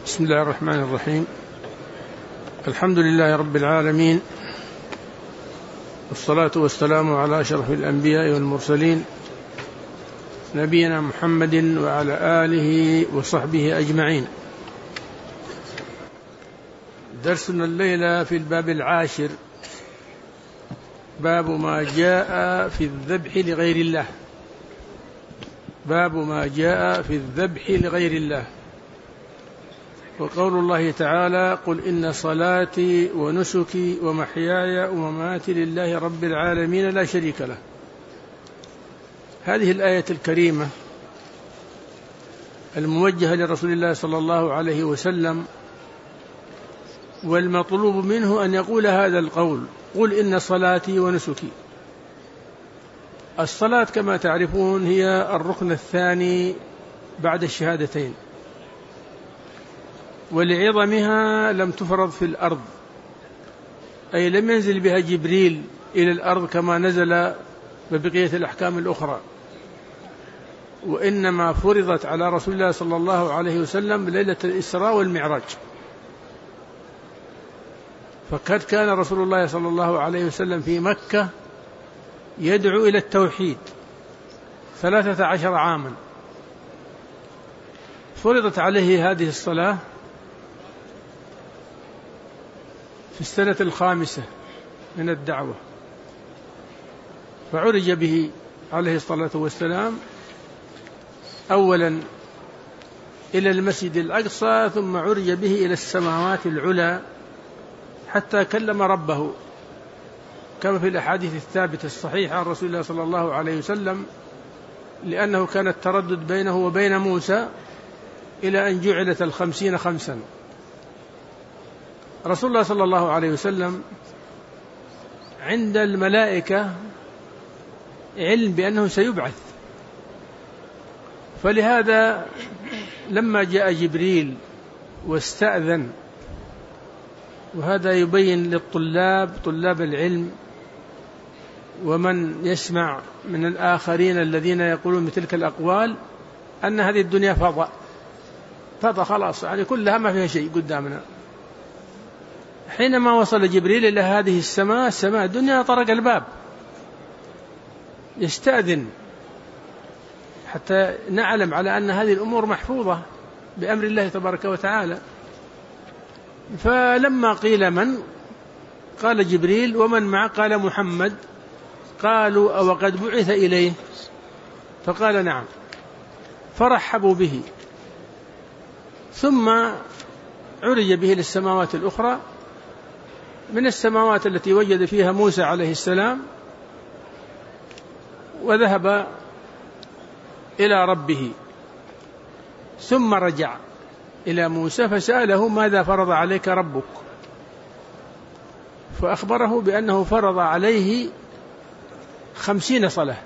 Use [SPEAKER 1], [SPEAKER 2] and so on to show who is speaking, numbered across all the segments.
[SPEAKER 1] بسم الله الرحمن الرحيم. الحمد لله رب العالمين، والصلاة والسلام على أشرف الأنبياء والمرسلين نبينا محمد وعلى آله وصحبه أجمعين. درسنا الليلة في الباب 10، باب ما جاء في الذبح لغير الله. باب ما جاء في الذبح لغير الله. وقول الله تعالى: قل إن صلاتي ونسكي ومحياي ومماتي لله رب العالمين لا شريك له. هذه الآية الكريمة الموجهة لرسول الله صلى الله عليه وسلم، والمطلوب منه أن يقول هذا القول: قل إن صلاتي ونسكي. الصلاة كما تعرفون هي الركن الثاني بعد الشهادتين، ولعظمها لم تفرض في الأرض، أي لم ينزل بها جبريل إلى الأرض كما نزل ببقية الأحكام الأخرى، وإنما فرضت على رسول الله صلى الله عليه وسلم ليلة الإسراء والمعراج. فقد كان رسول الله صلى الله عليه وسلم في مكة يدعو إلى التوحيد 13 عاما. فرضت عليه هذه الصلاة في السنة 5 من الدعوة، فعرج به عليه الصلاة والسلام أولا إلى المسجد الأقصى، ثم عرج به إلى السماوات العلى حتى كلم ربه، كما في الأحاديث الثابتة الصحيحة عن رسول الله صلى الله عليه وسلم، لأنه كان التردد بينه وبين موسى إلى أن جعلت 50 خمسا. رسول الله صلى الله عليه وسلم عند الملائكة علم بأنه سيبعث، فلهذا لما جاء جبريل واستأذن، وهذا يبين للطلاب طلاب العلم ومن يسمع من الآخرين الذين يقولون بتلك الأقوال أن هذه الدنيا فضاء خلاص، يعني كلها ما فيها شيء قدامنا. حينما وصل جبريل إلى هذه السماء الدنيا، طرق الباب يستأذن حتى نعلم على أن هذه الأمور محفوظة بأمر الله تبارك وتعالى. فلما قيل من، قال جبريل: ومن معه؟ قال: محمد. قالوا: أو قد بعث إليه؟ فقال: نعم. فرحبوا به، ثم عرج به للسماوات الأخرى، من السماوات التي وجد فيها موسى عليه السلام، وذهب إلى ربه، ثم رجع إلى موسى فسأله: ماذا فرض عليك ربك؟ فأخبره بأنه فرض عليه 50 صلاة.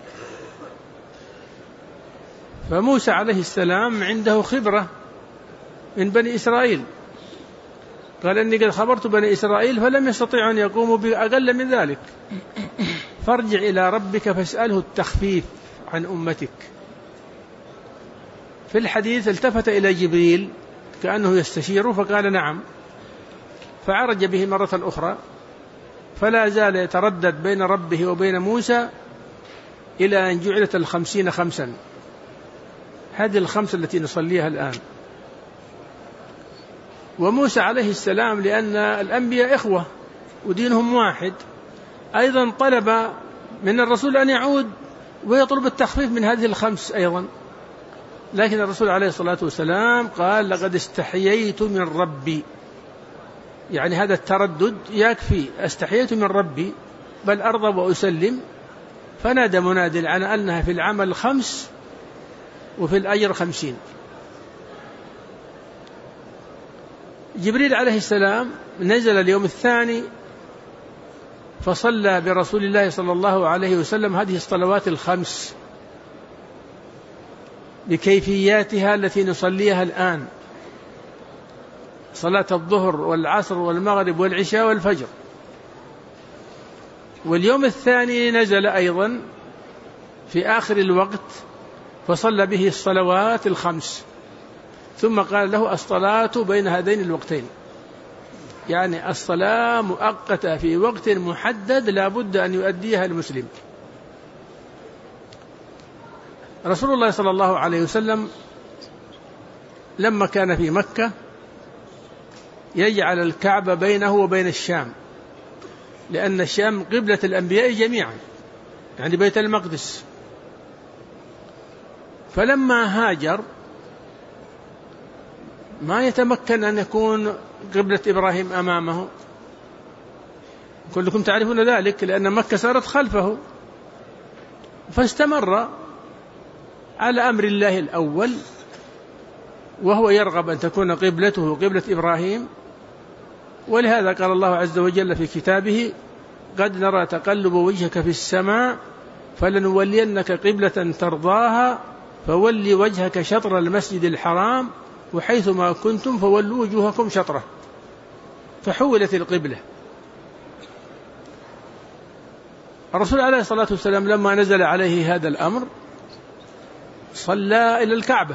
[SPEAKER 1] فموسى عليه السلام عنده خبرة من بني إسرائيل، قال: إني قد خبرت بني إسرائيل فلم يستطيعوا أن يقوموا بأقل من ذلك، فارجع إلى ربك فاسأله التخفيف عن أمتك. في الحديث التفت إلى جبريل كأنه يستشيره فقال: نعم. فعرج به مرة أخرى، فلا زال يتردد بين ربه وبين موسى إلى أن جعلت 50 خمسا. هذه 5 التي نصليها الآن. وموسى عليه السلام لأن الأنبياء إخوة ودينهم واحد، أيضا طلب من الرسول أن يعود ويطلب التخفيف من هذه 5 أيضا، لكن الرسول عليه الصلاة والسلام قال: لقد استحييت من ربي، يعني هذا التردد يكفي، استحييت من ربي بل أرضى وأسلم. فنادى مناد عن أنها في العمل 5 وفي الأجر 50. جبريل عليه السلام نزل اليوم الثاني فصلى برسول الله صلى الله عليه وسلم هذه الصلوات 5 بكيفياتها التي نصليها الآن: صلاة الظهر والعصر والمغرب والعشاء والفجر. واليوم الثاني نزل أيضا في آخر الوقت فصلى به الصلوات 5، ثم قال له الصلاة بين هذين الوقتين، يعني الصلاة مؤقتة في وقت محدد لا بد أن يؤديها المسلم. رسول الله صلى الله عليه وسلم لما كان في مكة يجعل الكعبة بينه وبين الشام، لأن الشام قبلة الأنبياء جميعا، يعني بيت المقدس. فلما هاجر ما يتمكن أن يكون قبلة إبراهيم أمامه، كلكم تعرفون ذلك، لأن مكة صارت خلفه، فاستمر على أمر الله الأول، وهو يرغب أن تكون قبلته قبلة إبراهيم. ولهذا قال الله عز وجل في كتابه: قد نرى تقلب وجهك في السماء فلنولينك قبلة ترضاها فولي وجهك شطر المسجد الحرام وحيثما كنتم فولوا وجوهكم شطره. فحولت القبلة. الرسول عليه الصلاة والسلام لما نزل عليه هذا الأمر صلى إلى الكعبة،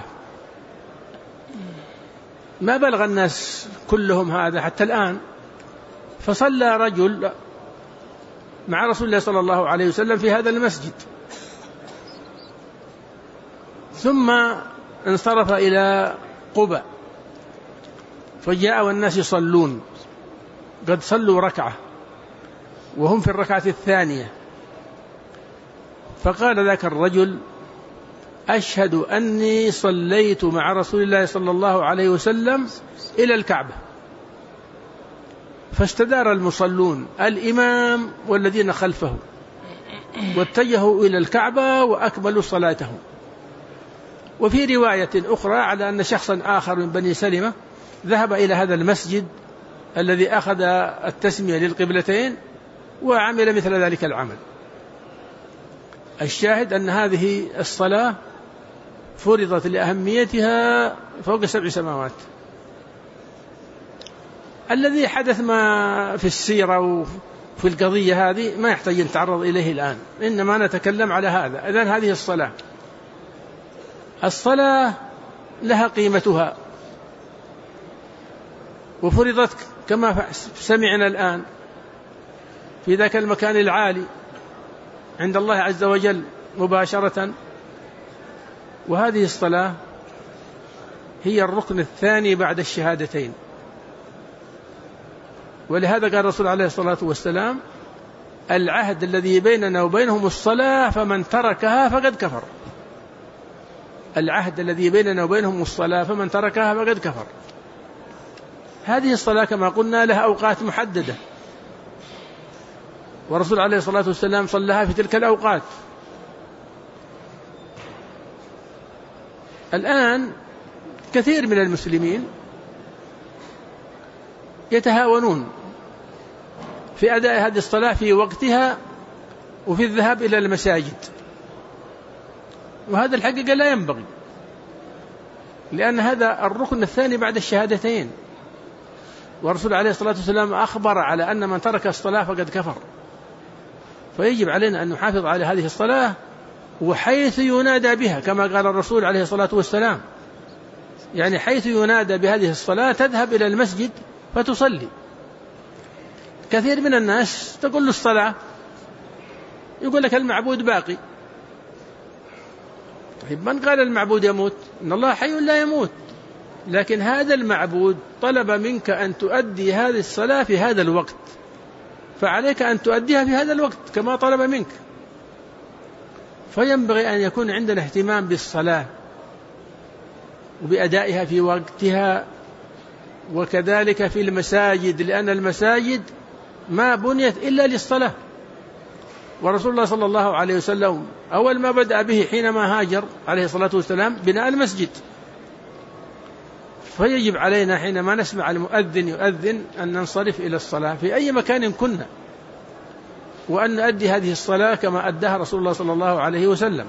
[SPEAKER 1] ما بلغ الناس كلهم هذا حتى الآن. فصلى رجل مع رسول الله صلى الله عليه وسلم في هذا المسجد، ثم انصرف إلى قباء فجاء والناس يصلون، قد صلوا ركعة وهم في الركعة الثانية، فقال ذاك الرجل: أشهد أني صليت مع رسول الله صلى الله عليه وسلم إلى الكعبة. فاستدار المصلون الإمام والذين خلفه واتجهوا إلى الكعبة وأكملوا صلاتهم. وفي رواية أخرى على أن شخصا آخر من بني سلمة ذهب إلى هذا المسجد الذي أخذ التسمية للقبلتين وعمل مثل ذلك العمل. الشاهد أن هذه الصلاة فرضت لأهميتها فوق 7 سماوات. الذي حدث ما في السيرة وفي القضية هذه ما يحتاج أن نتعرض إليه الآن، إنما نتكلم على هذا. إذن هذه الصلاة لها قيمتها، وفرضت كما سمعنا الآن في ذاك المكان العالي عند الله عز وجل مباشرة. وهذه الصلاة هي الركن الثاني بعد الشهادتين، ولهذا قال الرسول عليه الصلاة والسلام: العهد الذي بيننا وبينهم الصلاة فمن تركها فقد كفر. العهد الذي بيننا وبينهم الصلاة فمن تركها فقد كفر. هذه الصلاة كما قلنا لها أوقات محددة، والرسول عليه الصلاة والسلام صلىها في تلك الأوقات. الآن كثير من المسلمين يتهاونون في أداء هذه الصلاة في وقتها وفي الذهاب إلى المساجد، وهذا الحقيقة لا ينبغي، لأن هذا الركن الثاني بعد الشهادتين، والرسول عليه الصلاة والسلام أخبر على أن من ترك الصلاة فقد كفر. فيجب علينا أن نحافظ على هذه الصلاة وحيث ينادى بها، كما قال الرسول عليه الصلاة والسلام، يعني حيث ينادى بهذه الصلاة تذهب إلى المسجد فتصلي. كثير من الناس تقول له الصلاة، يقول لك المعبود باقي. طيب من قال المعبود يموت؟ إن الله حي لا يموت، لكن هذا المعبود طلب منك أن تؤدي هذه الصلاة في هذا الوقت، فعليك أن تؤديها في هذا الوقت كما طلب منك. فينبغي أن يكون عندنا اهتمام بالصلاة وبأدائها في وقتها، وكذلك في المساجد، لأن المساجد ما بنيت إلا للصلاة. ورسول الله صلى الله عليه وسلم أول ما بدأ به حينما هاجر عليه الصلاة والسلام بناء المسجد. فيجب علينا حينما نسمع المؤذن يؤذن أن ننصرف إلى الصلاة في أي مكان كنا، وأن نؤدي هذه الصلاة كما أداها رسول الله صلى الله عليه وسلم.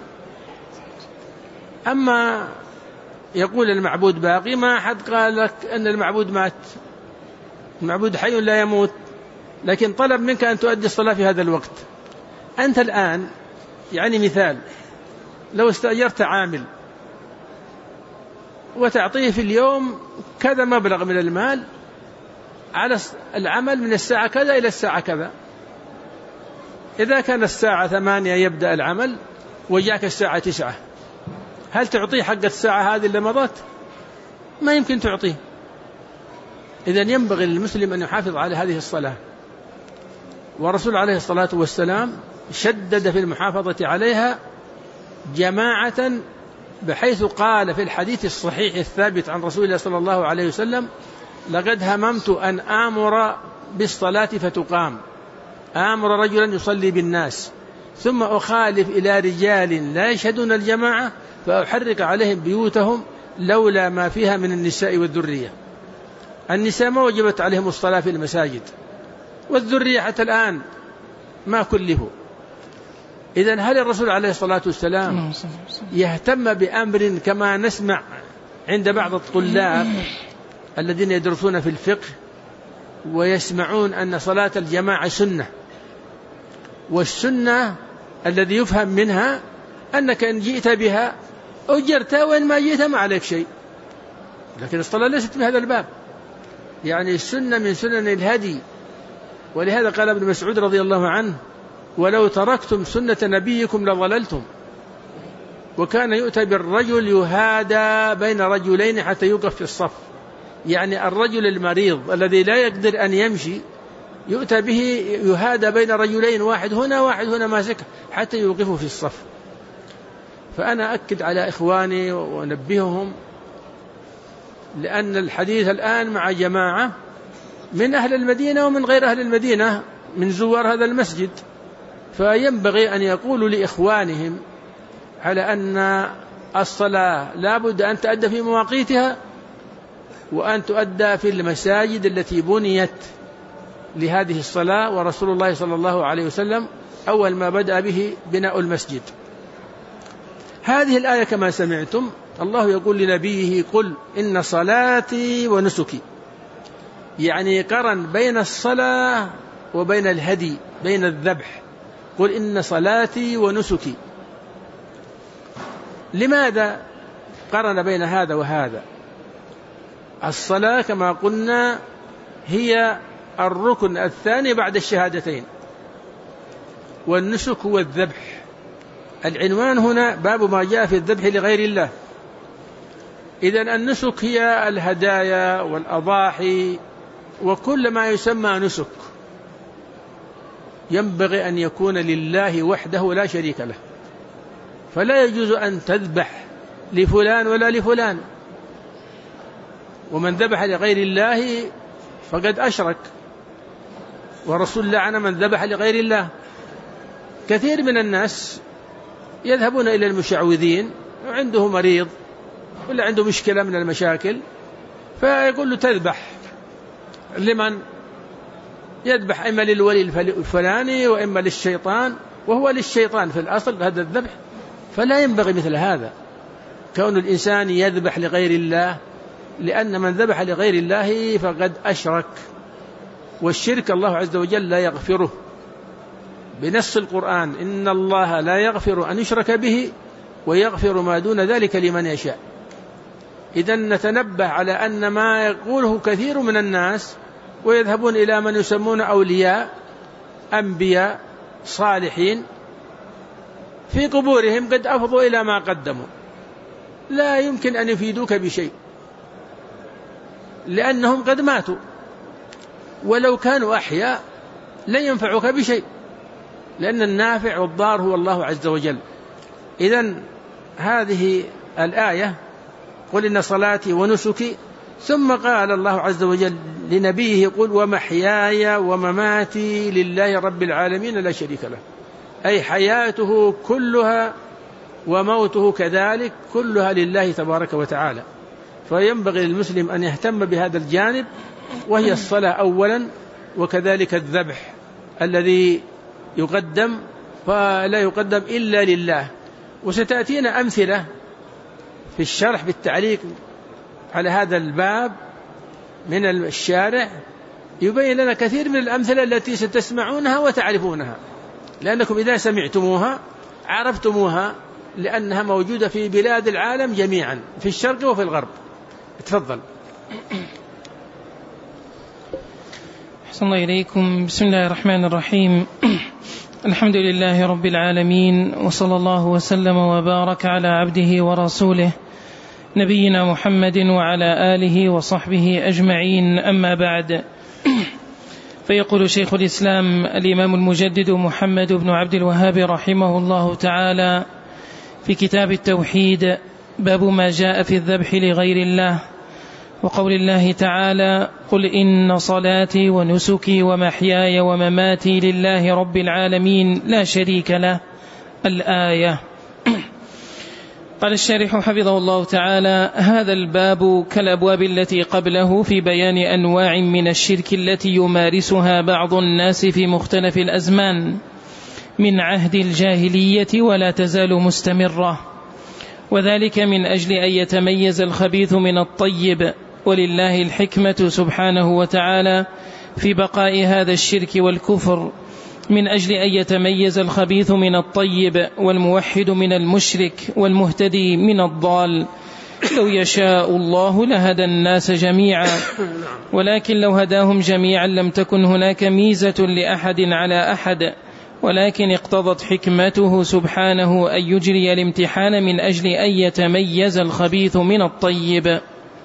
[SPEAKER 1] أما يقول المعبود باقي، ما أحد قال لك أن المعبود مات، المعبود حي لا يموت، لكن طلب منك أن تؤدي الصلاة في هذا الوقت. أنت الآن يعني مثال، لو استأجرت عامل وتعطيه في اليوم كذا مبلغ من المال على العمل من الساعة كذا إلى الساعة كذا. إذا كان الساعة 8 يبدأ العمل وجاك الساعة 9، هل تعطيه حق الساعة هذه اللي مضت؟ ما يمكن تعطيه. إذن ينبغي للمسلم أن يحافظ على هذه الصلاة، ورسول عليه الصلاة والسلام شدد في المحافظة عليها جماعة، بحيث قال في الحديث الصحيح الثابت عن رسول الله صلى الله عليه وسلم: لقد هممت أن آمر بالصلاة فتقام، آمر رجلا يصلي بالناس، ثم أخالف إلى رجال لا يشهدون الجماعة فأحرق عليهم بيوتهم لولا ما فيها من النساء والذرية. النساء ما وجبت عليهم الصلاة في المساجد، والذرية حتى الآن ما كلفوا. إذن هل الرسول عليه الصلاة والسلام يهتم بأمر كما نسمع عند بعض الطلاب الذين يدرسون في الفقه ويسمعون أن صلاة الجماعة سنة، والسنة الذي يفهم منها أنك إن جئت بها أجرتها وإن ما جئت ما عليك شيء، لكن الصلاة ليست بهذا الباب. يعني السنة من سنن الهدي، ولهذا قال ابن مسعود رضي الله عنه: ولو تركتم سنة نبيكم لضللتم. وكان يؤتى بالرجل يهادى بين رجلين حتى يوقف في الصف، يعني الرجل المريض الذي لا يقدر أن يمشي يؤتى به يهادى بين رجلين، واحد هنا واحد هنا ماسك حتى يوقفوا في الصف. فأنا أكد على إخواني ونبههم، لأن الحديث الآن مع جماعة من أهل المدينة ومن غير أهل المدينة من زوار هذا المسجد، فينبغي أن يقولوا لإخوانهم على أن الصلاة لا بد أن تؤدى في مواقيتها، وأن تؤدى في المساجد التي بنيت لهذه الصلاة. ورسول الله صلى الله عليه وسلم أول ما بدأ به بناء المسجد. هذه الآية كما سمعتم الله يقول لنبيه: قل إن صلاتي ونسكي، يعني قرن بين الصلاة وبين الهدي، بين الذبح. قل إن صلاتي ونسكي. لماذا قرن بين هذا وهذا؟ الصلاة كما قلنا هي الركن الثاني بعد الشهادتين، والنسك هو الذبح. العنوان هنا باب ما جاء في الذبح لغير الله. إذن النسك هي الهدايا والأضاحي وكل ما يسمى نسك، ينبغي أن يكون لله وحده لا شريك له، فلا يجوز أن تذبح لفلان ولا لفلان. ومن ذبح لغير الله فقد أشرك، ورسول لعن من ذبح لغير الله. كثير من الناس يذهبون إلى المشعوذين وعنده مريض ولا عنده مشكلة من المشاكل، فيقول له تذبح لمن؟ يذبح إما للولي الفلاني وإما للشيطان، وهو للشيطان في الأصل هذا الذبح. فلا ينبغي مثل هذا كون الإنسان يذبح لغير الله، لأن من ذبح لغير الله فقد أشرك، والشرك الله عز وجل لا يغفره بنص القرآن: إن الله لا يغفر أن يشرك به ويغفر ما دون ذلك لمن يشاء. إذن نتنبه على أن ما يقوله كثير من الناس ويذهبون إلى من يسمون أولياء أنبياء صالحين في قبورهم قد أفضوا إلى ما قدموا، لا يمكن أن يفيدوك بشيء لأنهم قد ماتوا، ولو كانوا أحياء لن ينفعوك بشيء، لأن النافع والضار هو الله عز وجل. إذن هذه الآية: قل إن صلاتي ونسكي. ثم قال الله عز وجل لنبيه: قل ومحياي ومماتي لله رب العالمين لا شريك له، أي حياته كلها وموته كذلك كلها لله تبارك وتعالى. فينبغي للمسلم أن يهتم بهذا الجانب، وهي الصلاة أولا، وكذلك الذبح الذي يقدم فلا يقدم إلا لله. وستأتينا أمثلة في الشرح بالتعليق على هذا الباب من الشارع يبين لنا كثير من الأمثلة التي ستسمعونها وتعرفونها، لأنكم إذا سمعتموها عرفتموها، لأنها موجودة في بلاد العالم جميعا في الشرق وفي الغرب. تفضل.
[SPEAKER 2] أحسن الله إليكم. بسم الله الرحمن الرحيم. الحمد لله رب العالمين، وصلى الله وسلم وبارك على عبده ورسوله نبينا محمد وعلى آله وصحبه أجمعين، أما بعد. فيقول شيخ الإسلام الإمام المجدد محمد بن عبد الوهاب رحمه الله تعالى في كتاب التوحيد: باب ما جاء في الذبح لغير الله، وقول الله تعالى: قل إن صلاتي ونسكي ومحياي ومماتي لله رب العالمين لا شريك له، الآية. قال الشارح حفظه الله تعالى: هذا الباب كالأبواب التي قبله في بيان أنواع من الشرك التي يمارسها بعض الناس في مختلف الأزمان من عهد الجاهلية ولا تزال مستمرة، وذلك من أجل أن يتميز الخبيث من الطيب، ولله الحكمة سبحانه وتعالى في بقاء هذا الشرك والكفر، من أجل أن يتميز الخبيث من الطيب، والموحد من المشرك، والمهتدي من الضال. لو يشاء الله لهدى الناس جميعا، ولكن لو هداهم جميعا لم تكن هناك ميزة لأحد على أحد، ولكن اقتضت حكمته سبحانه أن يجري الامتحان من أجل أن يتميز الخبيث من الطيب.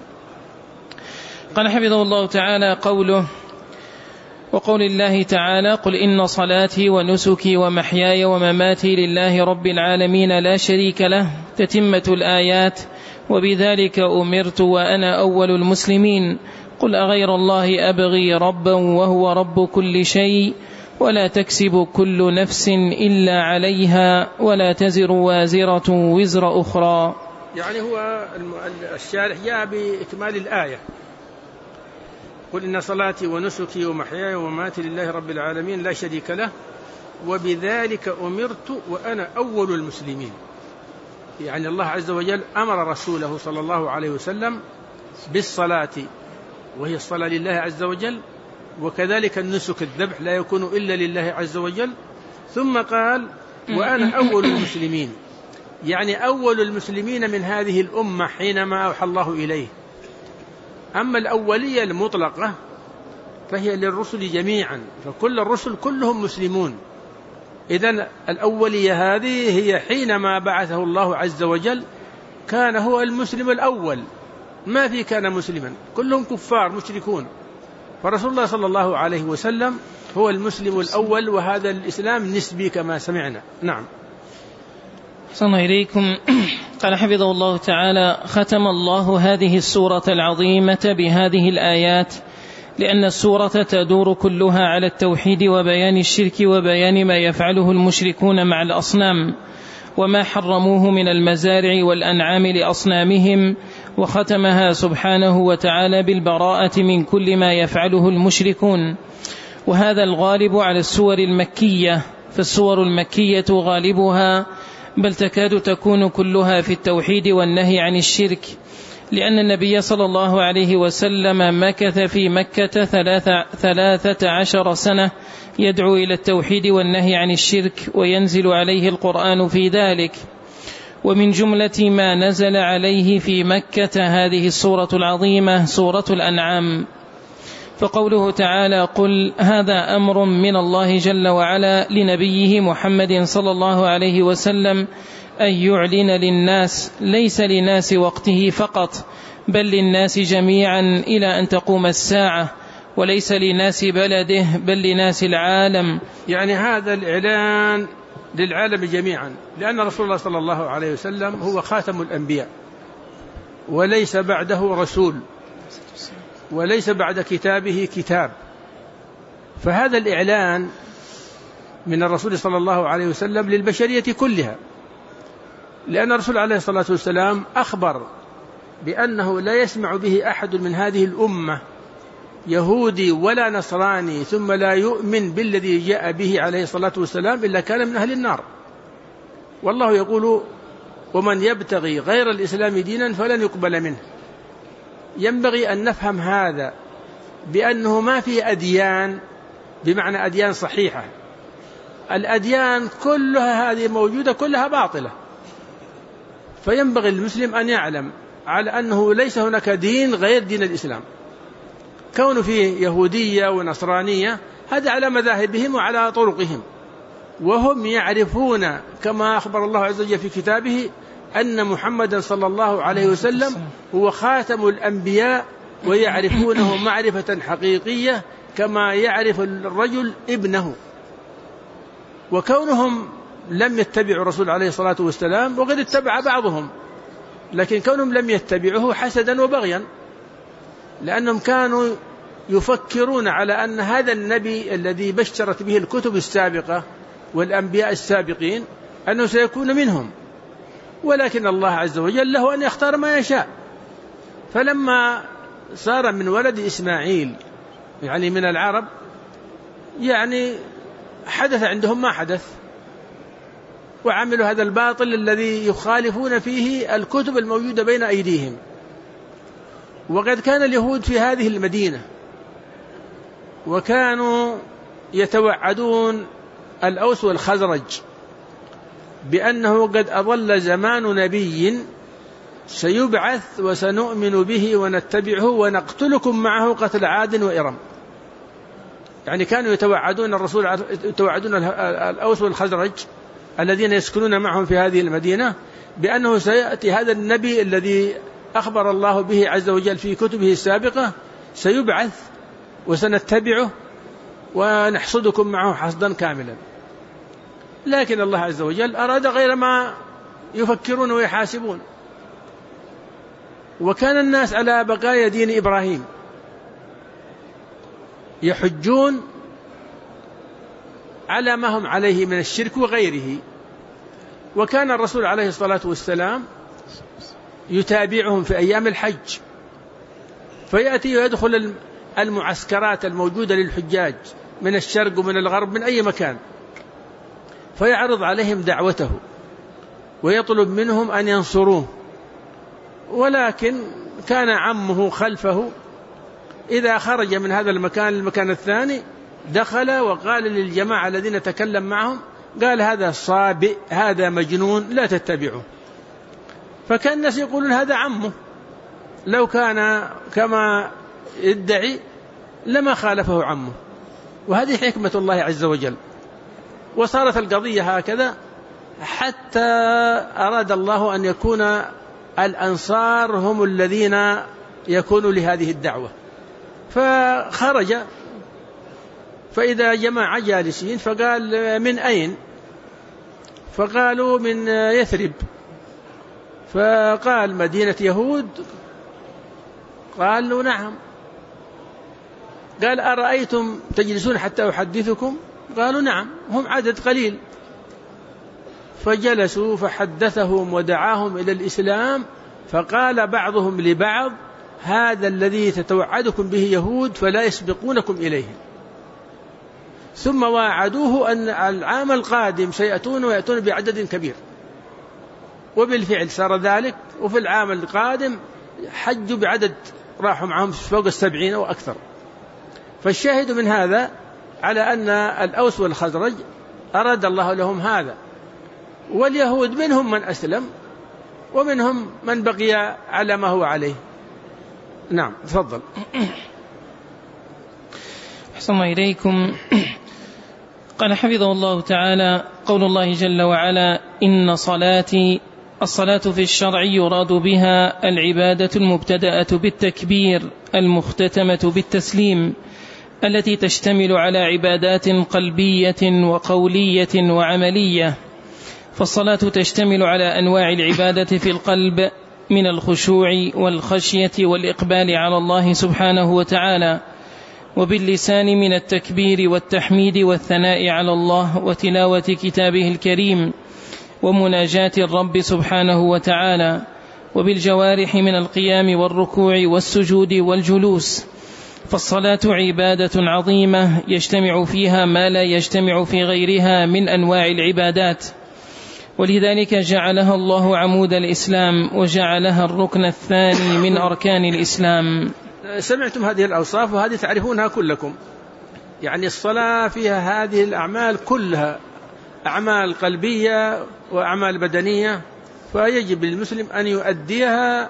[SPEAKER 2] قال حفظه الله تعالى: قوله: وقول الله تعالى: قل إن صلاتي ونسكي ومحياي ومماتي لله رب العالمين لا شريك له، تتمة الآيات: وبذلك أمرت وأنا أول المسلمين. قل أغير الله أبغي ربا وهو رب كل شيء، ولا تكسب كل نفس إلا عليها، ولا تزر وازرة وزر أخرى.
[SPEAKER 1] يعني هو الشارح جاء بإكمال الآية: قل إن صلاتي ونسكي ومحياي ومماتي لله رب العالمين لا شريك له، وبذلك أمرت وأنا أول المسلمين. يعني الله عز وجل أمر رسوله صلى الله عليه وسلم بالصلاة، وهي الصلاة لله عز وجل، وكذلك النسك الذبح لا يكون إلا لله عز وجل، ثم قال: وأنا أول المسلمين، يعني أول المسلمين من هذه الأمة حينما أوحى الله إليه. أما الأولية المطلقة فهي للرسل جميعا، فكل الرسل كلهم مسلمون. إذن الأولية هذه هي حينما بعثه الله عز وجل كان هو المسلم الأول، ما في كان مسلما، كلهم كفار مشركون، فرسول الله صلى الله عليه وسلم هو المسلم الأول، وهذا الإسلام نسبي كما سمعنا. نعم.
[SPEAKER 2] صلى إليكم. قال حفظه الله تعالى: ختم الله هذه السورة العظيمة بهذه الآيات لأن السورة تدور كلها على التوحيد وبيان الشرك وبيان ما يفعله المشركون مع الأصنام وما حرموه من المزارع والأنعام لأصنامهم، وختمها سبحانه وتعالى بالبراءة من كل ما يفعله المشركون. وهذا الغالب على السور المكية، فالسور المكية غالبها بل تكاد تكون كلها في التوحيد والنهي عن الشرك، لأن النبي صلى الله عليه وسلم مكث في مكة 13 سنة يدعو إلى التوحيد والنهي عن الشرك، وينزل عليه القرآن في ذلك. ومن جملة ما نزل عليه في مكة هذه السورة العظيمة سورة الأنعام. فقوله تعالى: قل هذا أمر من الله جل وعلا لنبيه محمد صلى الله عليه وسلم أن يعلن للناس، ليس لناس وقته فقط، بل للناس جميعا إلى أن تقوم الساعة، وليس لناس بلده بل لناس العالم.
[SPEAKER 1] يعني هذا الإعلان للعالم جميعا، لأن رسول الله صلى الله عليه وسلم هو خاتم الأنبياء، وليس بعده رسول، وليس بعد كتابه كتاب. فهذا الإعلان من الرسول صلى الله عليه وسلم للبشرية كلها، لأن الرسول عليه الصلاة والسلام أخبر بأنه لا يسمع به أحد من هذه الأمة يهودي ولا نصراني ثم لا يؤمن بالذي جاء به عليه الصلاة والسلام إلا كان من أهل النار. والله يقول: ومن يبتغي غير الإسلام دينا فلن يقبل منه. ينبغي أن نفهم هذا، بأنه ما في أديان بمعنى أديان صحيحة، الأديان كلها هذه موجودة كلها باطلة. فينبغي المسلم أن يعلم على أنه ليس هناك دين غير دين الإسلام، كون فيه يهودية ونصرانية هذا على مذاهبهم وعلى طرقهم، وهم يعرفون كما أخبر الله عز وجل في كتابه أن محمدا صلى الله عليه وسلم هو خاتم الأنبياء، ويعرفونه معرفة حقيقية كما يعرف الرجل ابنه. وكونهم لم يتبعوا الرسول عليه الصلاة والسلام، وقد اتبع بعضهم، لكن كونهم لم يتبعوه حسدا وبغيا، لأنهم كانوا يفكرون على أن هذا النبي الذي بشرت به الكتب السابقة والأنبياء السابقين أنه سيكون منهم، ولكن الله عز وجل له أن يختار ما يشاء. فلما صار من ولد إسماعيل يعني من العرب، يعني حدث عندهم ما حدث، وعملوا هذا الباطل الذي يخالفون فيه الكتب الموجودة بين أيديهم. وقد كان اليهود في هذه المدينة، وكانوا يتوعدون الأوس والخزرج بأنه قد أضل زمان نبي سيبعث وسنؤمن به ونتبعه ونقتلكم معه قتل عاد وإرم. يعني كانوا يتوعدون الرسول، يتوعدون الأوس والخزرج الذين يسكنون معهم في هذه المدينة بأنه سيأتي هذا النبي الذي أخبر الله به عز وجل في كتبه السابقة، سيبعث وسنتبعه ونحصدكم معه حصدا كاملا. لكن الله عز وجل أراد غير ما يفكرون ويحاسبون. وكان الناس على بقايا دين إبراهيم يحجون على ما هم عليه من الشرك وغيره، وكان الرسول عليه الصلاة والسلام يتابعهم في أيام الحج، فيأتي ويدخل المعسكرات الموجودة للحجاج من الشرق ومن الغرب من أي مكان، فيعرض عليهم دعوته ويطلب منهم أن ينصروه. ولكن كان عمه خلفه، إذا خرج من هذا المكان للمكان الثاني دخل وقال للجماعة الذين تكلم معهم، قال هذا صابئ، هذا مجنون، لا تتبعه. فكان الناس يقولون هذا عمه، لو كان كما يدعي لما خالفه عمه. وهذه حكمة الله عز وجل. وصارت القضية هكذا حتى أراد الله أن يكون الأنصار هم الذين يكونوا لهذه الدعوة. فخرج فإذا جماعة جالسين، فقال من أين؟ فقالوا من يثرب. فقال مدينة يهود؟ قالوا نعم. قال أرأيتم تجلسون حتى أحدثكم؟ قالوا نعم، هم عدد قليل. فجلسوا فحدثهم ودعاهم إلى الإسلام. فقال بعضهم لبعض هذا الذي تتوعدكم به يهود فلا يسبقونكم إليه. ثم واعدوه أن العام القادم سيأتون ويأتون بعدد كبير، وبالفعل صار ذلك. وفي العام القادم حجوا بعدد راحوا معهم فوق 70 أو أكثر. فالشاهد من هذا على أن الأوس والخزرج أراد الله لهم هذا، واليهود منهم من أسلم ومنهم من بقي على ما هو عليه. نعم تفضل.
[SPEAKER 2] أحسن الله إليكم. قال حفظه الله تعالى: قول الله جل وعلا: إن صلاتي. الصلاة في الشرع يراد بها العبادة المبتدأة بالتكبير المختتمة بالتسليم، التي تشتمل على عبادات قلبية وقولية وعملية. فالصلاة تشتمل على أنواع العبادة في القلب من الخشوع والخشية والإقبال على الله سبحانه وتعالى، وباللسان من التكبير والتحميد والثناء على الله وتلاوة كتابه الكريم ومناجاة الرب سبحانه وتعالى، وبالجوارح من القيام والركوع والسجود والجلوس. فالصلاة عبادة عظيمة يجتمع فيها ما لا يجتمع في غيرها من أنواع العبادات، ولذلك جعلها الله عمود الإسلام وجعلها الركن الثاني من أركان الإسلام.
[SPEAKER 1] سمعتم هذه الأوصاف وهذه تعرفونها كلكم. يعني الصلاة فيها هذه الأعمال كلها، أعمال قلبية وأعمال بدنية، فيجب للمسلم أن يؤديها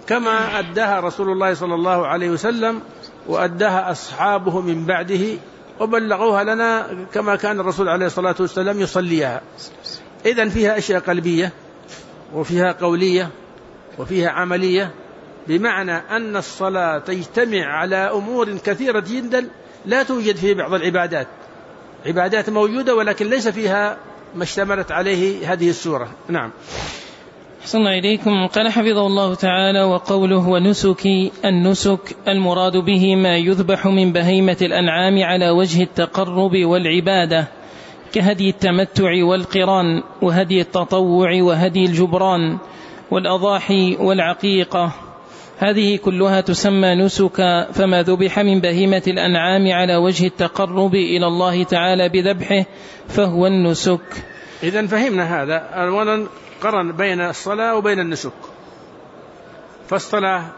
[SPEAKER 1] كما أداها رسول الله صلى الله عليه وسلم وأداها أصحابه من بعده وبلغوها لنا كما كان الرسول عليه الصلاة والسلام يصليها. إذن فيها أشياء قلبية وفيها قولية وفيها عملية، بمعنى أن الصلاة تجتمع على أمور كثيرة جدا لا توجد في بعض العبادات. عبادات موجودة ولكن ليس فيها ما اشتملت عليه هذه السورة. نعم.
[SPEAKER 2] أحسن الله إليكم. قال حفظه الله تعالى: وقوله ونسكي، النسك المراد به ما يذبح من بهيمة الأنعام على وجه التقرب والعبادة، كهدي التمتع والقران، وهدي التطوع، وهدي الجبران، والأضاحي والعقيقة، هذه كلها تسمى نسكا. فما ذبح من بهيمة الأنعام على وجه التقرب إلى الله تعالى بذبحه فهو النسك.
[SPEAKER 1] إذن فهمنا هذا. أولا قرن بين الصلاة وبين النسك. فالصلاة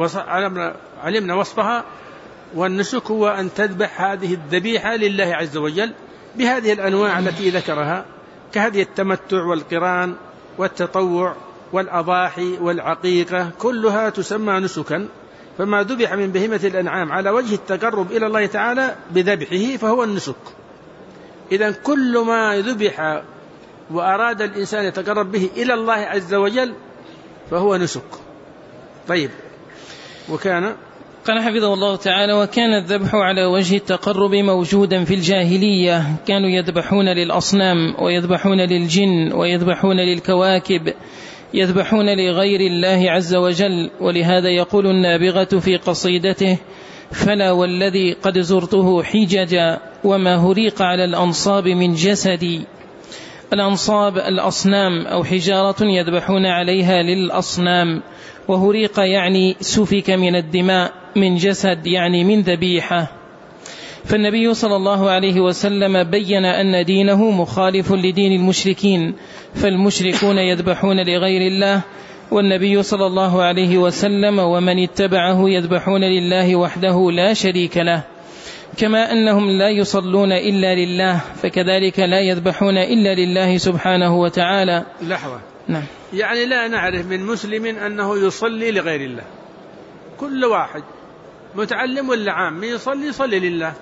[SPEAKER 1] علمنا وصفها، والنسك هو أن تذبح هذه الذبيحة لله عز وجل بهذه الأنواع التي ذكرها، كهدي التمتع والقران والتطوع والأضاحي والعقيقة، كلها تسمى نسكا. فما ذبح من بهيمة الأنعام على وجه التقرب إلى الله تعالى بذبحه فهو النسك. إذن كل ما ذبح وأراد الإنسان يتقرب به إلى الله عز وجل فهو نسك. طيب. وكان
[SPEAKER 2] قال حفظه الله تعالى: وكان الذبح على وجه التقرب موجودا في الجاهلية، كانوا يذبحون للأصنام ويذبحون للجن ويذبحون للكواكب، يذبحون لغير الله عز وجل. ولهذا يقول النابغة في قصيدته: فلا والذي قد زرته حججا وما هريق على الأنصاب من جسدي. الأنصاب الأصنام أو حجارة يذبحون عليها للأصنام، وهريق يعني سفك من الدماء، من جسد يعني من ذبيحة. فالنبي صلى الله عليه وسلم بين أن دينه مخالف لدين المشركين، فالمشركون يذبحون لغير الله، والنبي صلى الله عليه وسلم ومن اتبعه يذبحون لله وحده لا شريك له. كما أنهم لا يصلون إلا لله، فكذلك لا يذبحون إلا لله سبحانه وتعالى.
[SPEAKER 1] لحظة.
[SPEAKER 2] نعم.
[SPEAKER 1] يعني لا نعرف من مسلم أنه يصلي لغير الله. كل واحد متعلم ولا عام يصلي لله.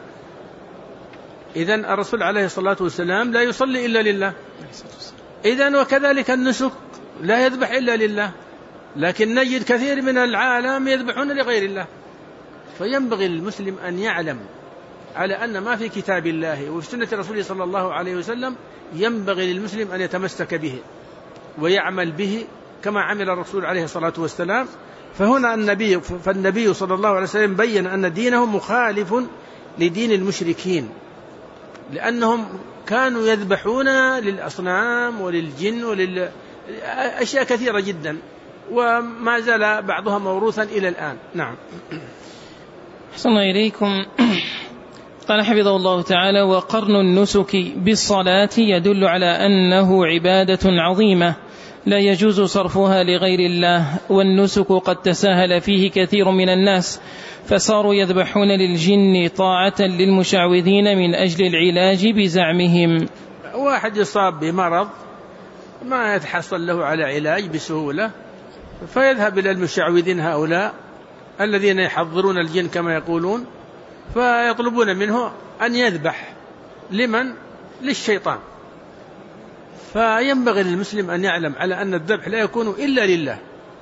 [SPEAKER 1] إذن الرسول عليه الصلاة والسلام لا يصلي إلا لله. إذن وكذلك النسك لا يذبح إلا لله، لكن نجد كثير من العالم يذبحون لغير الله. فينبغي المسلم أن يعلم على أن ما في كتاب الله وفي سنة رسوله صلى الله عليه وسلم ينبغي للمسلم أن يتمسك به ويعمل به كما عمل الرسول عليه الصلاة والسلام. فهنا فالنبي صلى الله عليه وسلم بين أن دينه مخالف لدين المشركين، لأنهم كانوا يذبحون للأصنام وللجن أشياء كثيرة جدا، وما زال بعضها موروثا إلى الآن. نعم.
[SPEAKER 2] أحسن الله إليكم. قال حفظه الله تعالى: وقرن النسك بالصلاة يدل على أنه عبادة عظيمة لا يجوز صرفها لغير الله، والنسك قد تساهل فيه كثير من الناس، فصاروا يذبحون للجن طاعة للمشعوذين من أجل العلاج بزعمهم.
[SPEAKER 1] واحد يصاب بمرض ما يتحصل له على علاج بسهولة، فيذهب إلى المشعوذين هؤلاء الذين يحضرون الجن كما يقولون، فيطلبون منه أن يذبح لمن؟ للشيطان. فينبغي للمسلم أن يعلم على أن الذبح لا يكون إلا لله،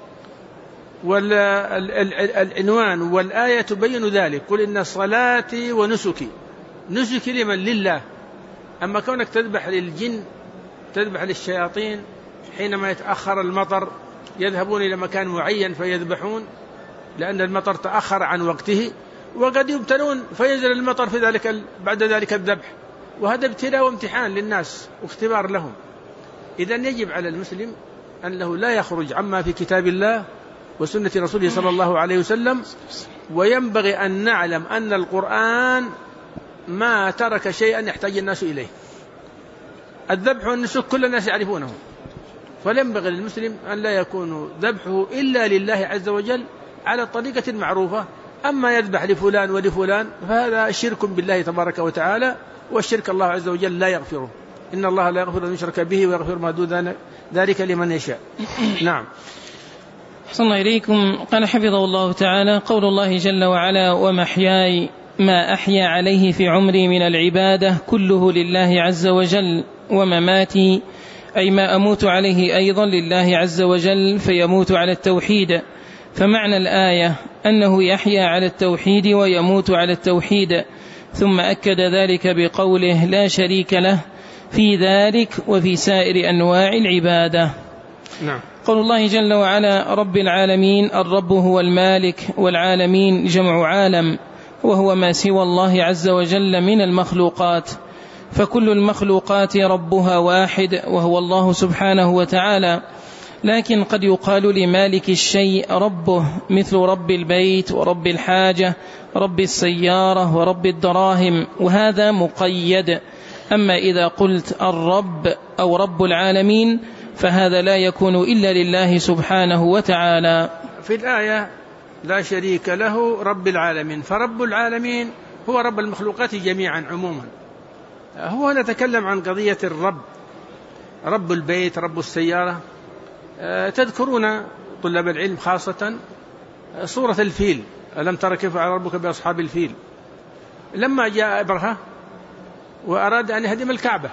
[SPEAKER 1] والعنوان والآية تبين ذلك: قل إن صلاتي ونسكي. نسكي لمن؟ لله. أما كونك تذبح للجن، تذبح للشياطين، حينما يتأخر المطر يذهبون إلى مكان معين فيذبحون لأن المطر تأخر عن وقته، وقد يبتلون فينزل المطر في بعد ذلك الذبح، وهذا ابتلاء وامتحان للناس واختبار لهم. إذن يجب على المسلم أنه لا يخرج عما في كتاب الله وسنة رسوله صلى الله عليه وسلم، وينبغي أن نعلم أن القرآن ما ترك شيئا يحتاج الناس إليه. الذبح والنسك كل الناس يعرفونه، فلينبغي للمسلم أن لا يكون ذبحه إلا لله عز وجل على الطريقة المعروفة. أما يذبح لفلان ولفلان فهذا شرك بالله تبارك وتعالى، والشرك الله عز وجل لا يغفره. إن الله لا يغفر أن يشرك به ويغفر ما دون ذلك لمن يشاء. نعم.
[SPEAKER 2] أحسن الله إليكم. قال حفظه الله تعالى: قول الله جل وعلا: ومحياي ما أحيا عليه في عمري من العبادة كله لله عز وجل، ومماتي أي ما أموت عليه أيضا لله عز وجل فيموت على التوحيد. فمعنى الآية أنه يحيا على التوحيد ويموت على التوحيد، ثم أكد ذلك بقوله: لا شريك له في ذلك وفي سائر أنواع العبادة.
[SPEAKER 1] نعم.
[SPEAKER 2] قول الله جل وعلا: رب العالمين. الرب هو المالك، والعالمين جمع عالم، وهو ما سوى الله عز وجل من المخلوقات، فكل المخلوقات ربها واحد وهو الله سبحانه وتعالى، لكن قد يقال لمالك الشيء ربه، مثل رب البيت ورب الحاجة، رب السيارة ورب الدراهم، وهذا مقيد. أما إذا قلت الرب أو رب العالمين فهذا لا يكون إلا لله سبحانه وتعالى.
[SPEAKER 1] في الآية لا شريك له رب العالمين، فرب العالمين هو رب المخلوقات جميعا عموما. هو نتكلم عن قضية الرب، رب البيت، رب السيارة. تذكرون طلاب العلم خاصة سورة الفيل: ألم تر كيف فعل ربك بأصحاب الفيل؟ لما جاء أبرهة وأراد أن يهدم الكعبة،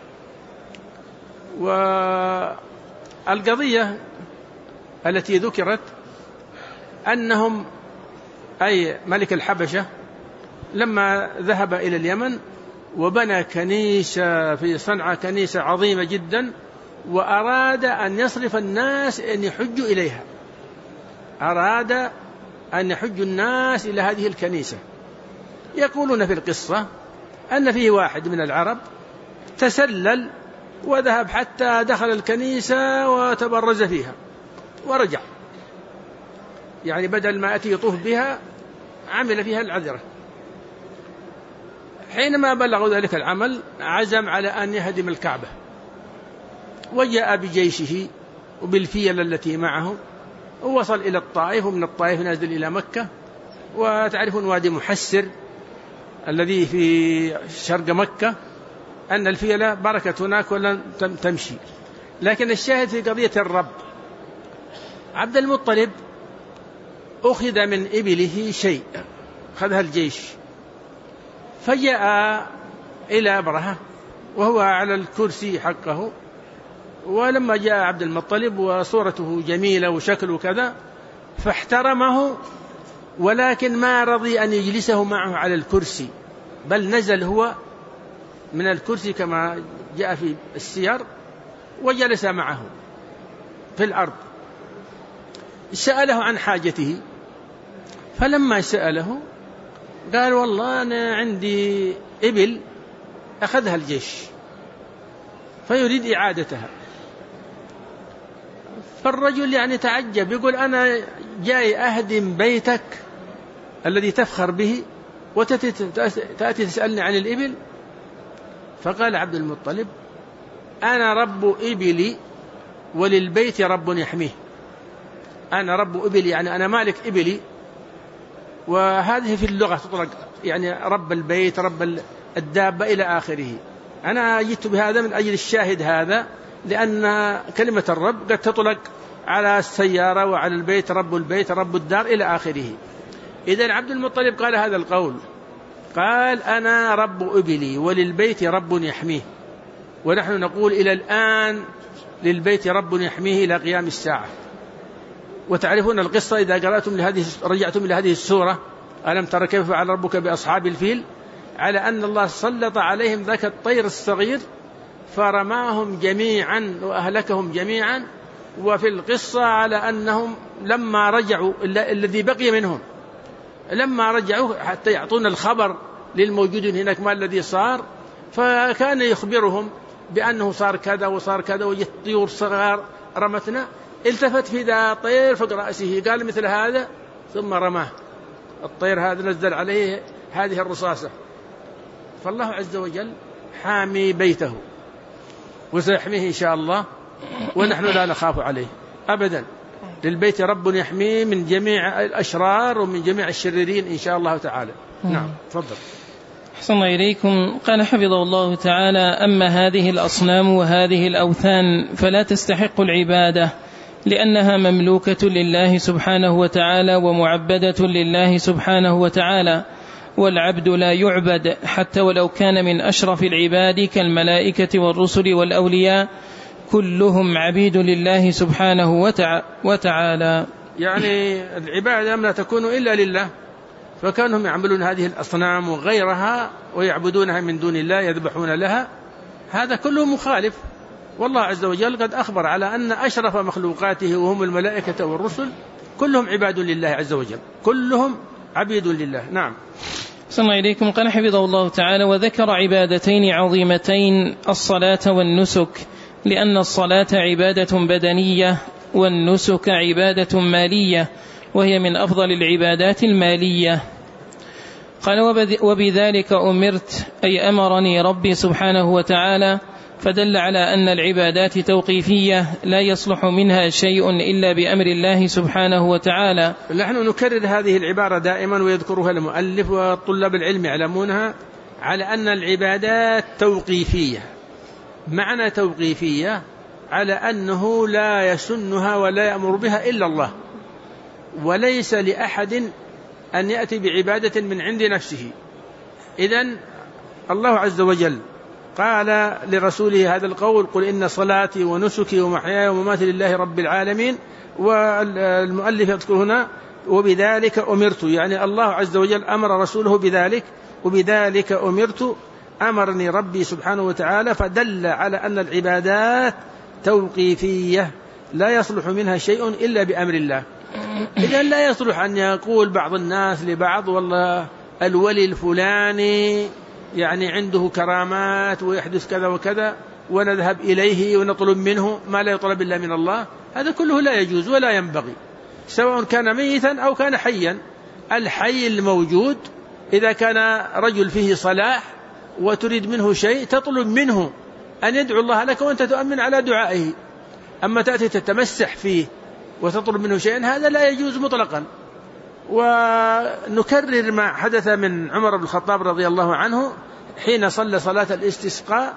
[SPEAKER 1] والقضية التي ذكرت أنهم أي ملك الحبشة لما ذهب إلى اليمن وبنى كنيسة في صنعاء، كنيسة عظيمة جدا، وأراد أن يصرف الناس أن يحجوا إليها، أراد أن يحج الناس إلى هذه الكنيسة. يقولون في القصة أن فيه واحد من العرب تسلل وذهب حتى دخل الكنيسة وتبرز فيها ورجع، يعني بدل ما أتي يطوف بها عمل فيها العذرة. حينما بلغوا ذلك العمل عزم على أن يهدم الكعبة، وجاء بجيشه وبالفيل التي معه، ووصل إلى الطائف، ومن الطائف نازل إلى مكة. وتعرفون وادي محسر الذي في شرق مكة أن الفيلة بركت هناك ولن تمشي. لكن الشاهد في قضية الرب، عبد المطلب أخذ من إبله شيء، أخذها الجيش، فجاء إلى أبرهة وهو على الكرسي حقه. ولما جاء عبد المطلب وصورته جميلة وشكله كذا فاحترمه، ولكن ما رضي أن يجلسه معه على الكرسي، بل نزل هو من الكرسي كما جاء في السير وجلس معه في الأرض. سأله عن حاجته، فلما سأله قال: والله أنا عندي إبل أخذها الجيش فيريد إعادتها. فالرجل يعني تعجب، يقول: أنا جاي أهدم بيتك الذي تفخر به وتأتي تسألني عن الإبل؟ فقال عبد المطلب: أنا رب إبلي وللبيت رب يحميه. أنا رب إبلي يعني أنا مالك إبلي، وهذه في اللغة تطلق يعني رب البيت، رب الدابة إلى آخره. أنا جئت بهذا من أجل الشاهد هذا، لأن كلمة الرب قد تطلق على السيارة وعلى البيت، رب البيت، رب الدار إلى آخره. إذن عبد المطلب قال هذا القول، قال: أنا رب إبلي وللبيت رب يحميه. ونحن نقول إلى الآن للبيت رب يحميه إلى قيام الساعة. وتعرفون القصة إذا رجعتم إلى هذه السورة: ألم تر كيف فعل ربك بأصحاب الفيل، على أن الله سلط عليهم ذاك الطير الصغير فرماهم جميعا وأهلكهم جميعا. وفي القصة على أنهم لما رجعوا الذي بقي منهم لما رجعوا حتى يعطون الخبر للموجودين هناك ما الذي صار، فكان يخبرهم بأنه صار كذا وصار كذا، وجدت طيور صغار رمتنا. التفت في ذا طير فوق رأسه قال: مثل هذا، ثم رماه. الطير هذا نزل عليه هذه الرصاصة. فالله عز وجل حامي بيته وسيحميه إن شاء الله، ونحن لا نخاف عليه أبدا. للبيت رب يحميه من جميع الأشرار ومن جميع الشريرين إن شاء الله تعالى. نعم، تفضل.
[SPEAKER 2] أحسن الله إليكم. قال حفظه الله تعالى: أما هذه الأصنام وهذه الأوثان فلا تستحق العبادة، لأنها مملوكة لله سبحانه وتعالى ومعبدة لله سبحانه وتعالى، والعبد لا يعبد حتى ولو كان من أشرف العباد كالملائكة والرسل والأولياء، كلهم عبيد لله سبحانه وتعالى.
[SPEAKER 1] يعني العبادة لا تكون إلا لله، فكانهم يعملون هذه الأصنام وغيرها ويعبدونها من دون الله، يذبحون لها، هذا كله مخالف. والله عز وجل قد أخبر على أن أشرف مخلوقاته وهم الملائكة والرسل كلهم عباد لله عز وجل، كلهم عبيد لله. نعم.
[SPEAKER 2] صلى الله إليكم. قال حفظه الله تعالى: وذكر عبادتين عظيمتين، الصلاة والنسك، لأن الصلاة عبادة بدنية والنسك عبادة مالية، وهي من أفضل العبادات المالية. قال: وبذلك أمرت، أي أمرني ربي سبحانه وتعالى، فدل على أن العبادات توقيفية لا يصلح منها شيء إلا بأمر الله سبحانه وتعالى.
[SPEAKER 1] نحن نكرر هذه العبارة دائما ويذكرها المؤلف وطلاب العلم يعلمونها، على أن العبادات توقيفية. معنى توقيفية على أنه لا يسنها ولا يأمر بها إلا الله، وليس لأحد أن يأتي بعبادة من عند نفسه. إذن الله عز وجل قال لرسوله هذا القول: قل إن صلاتي ونسكي ومحياي ومماتي لله رب العالمين. والمؤلف يذكر هنا: وبذلك أمرت، يعني الله عز وجل أمر رسوله بذلك، وبذلك أمرت، أمرني ربي سبحانه وتعالى، فدل على أن العبادات توقيفية لا يصلح منها شيء إلا بأمر الله. إذن لا يصلح أن يقول بعض الناس لبعض: والله الولي الفلاني يعني عنده كرامات ويحدث كذا وكذا، ونذهب إليه ونطلب منه ما لا يطلب إلا من الله. هذا كله لا يجوز ولا ينبغي، سواء كان ميتا أو كان حيا. الحي الموجود إذا كان رجل فيه صلاح وتريد منه شيء تطلب منه أن يدعو الله لك وأنت تؤمن على دعائه. أما تأتي تتمسح فيه وتطلب منه شيئا، هذا لا يجوز مطلقا. ونكرر ما حدث من عمر بن الخطاب رضي الله عنه حين صلى صلاة الاستسقاء،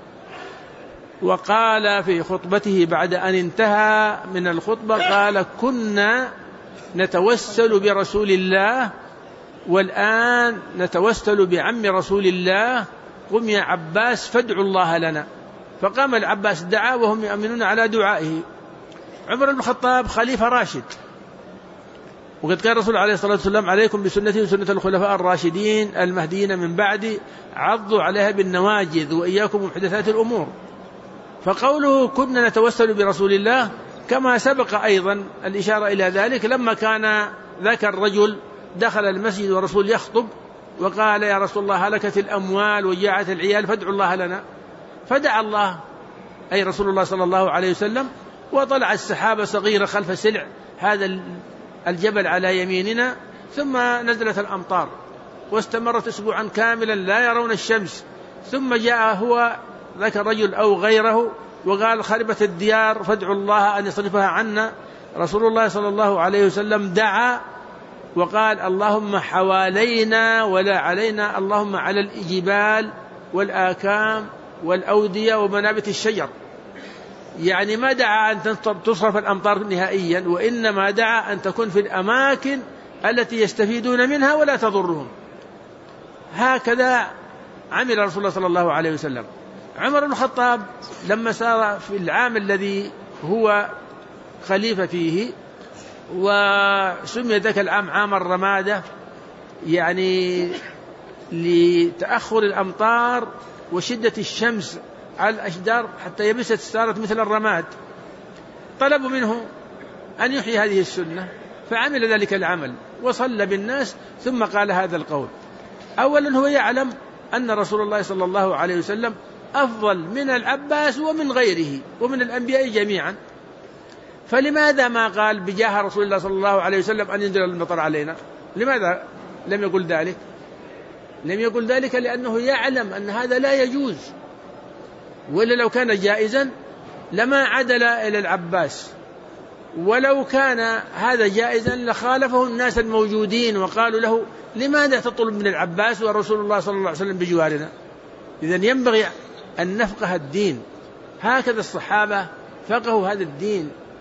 [SPEAKER 1] وقال في خطبته بعد أن انتهى من الخطبة، قال: كنا نتوسل برسول الله والآن نتوسل بعم رسول الله، قم يا عباس فادعوا الله لنا. فقام العباس دعا وهم يؤمنون على دعائه. عمر بن الخطاب خليفة راشد، وقد قال الرسول عليه الصلاة والسلام: عليكم بسنتي وسنة الخلفاء الراشدين المهديين من بعدي، عضوا عليها بالنواجذ وإياكم محدثات الأمور. فقوله كنا نتوسل برسول الله كما سبق أيضا الإشارة إلى ذلك لما كان ذاك الرجل دخل المسجد والرسول يخطب وقال: يا رسول الله هلكت الأموال وجاعت العيال فادعوا الله لنا. فدعا الله أي رسول الله صلى الله عليه وسلم، وطلع السحابة صغيرة خلف سلع هذا الجبل على يميننا، ثم نزلت الأمطار واستمرت أسبوعا كاملا لا يرون الشمس. ثم جاء هو ذاك الرجل أو غيره وقال: خربت الديار فادعوا الله أن يصرفها عنا. رسول الله صلى الله عليه وسلم دعا وقال: اللهم حوالينا ولا علينا، اللهم على الجبال والآكام والأودية ومنابت الشجر. يعني ما دعا أن تصرف الأمطار نهائيا، وإنما دعا أن تكون في الأماكن التي يستفيدون منها ولا تضرهم. هكذا عمل رسول الله صلى الله عليه وسلم. عمر بن الخطاب لما سار في العام الذي هو خليفة فيه، وسمي ذاك العام عام الرمادة، يعني لتأخر الأمطار وشدة الشمس على الأشجار حتى يبست صارت مثل الرماد، طلبوا منه أن يحيي هذه السنة، فعمل ذلك العمل وصلى بالناس، ثم قال هذا القول. أولا هو يعلم أن رسول الله صلى الله عليه وسلم أفضل من العباس ومن غيره ومن الأنبياء جميعا، فلماذا ما قال بجاه رسول الله صلى الله عليه وسلم أن ينزل المطر علينا؟ لماذا لم يقل ذلك؟ لم يقل ذلك لأنه يعلم أن هذا لا يجوز، وإلا لو كان جائزا لما عدل إلى العباس، ولو كان هذا جائزا لخالفه الناس الموجودين وقالوا له: لماذا تطلب من العباس ورسول الله صلى الله عليه وسلم بجوارنا؟ إذن ينبغي أن نفقه الدين، هكذا الصحابة فقهوا هذا الدين،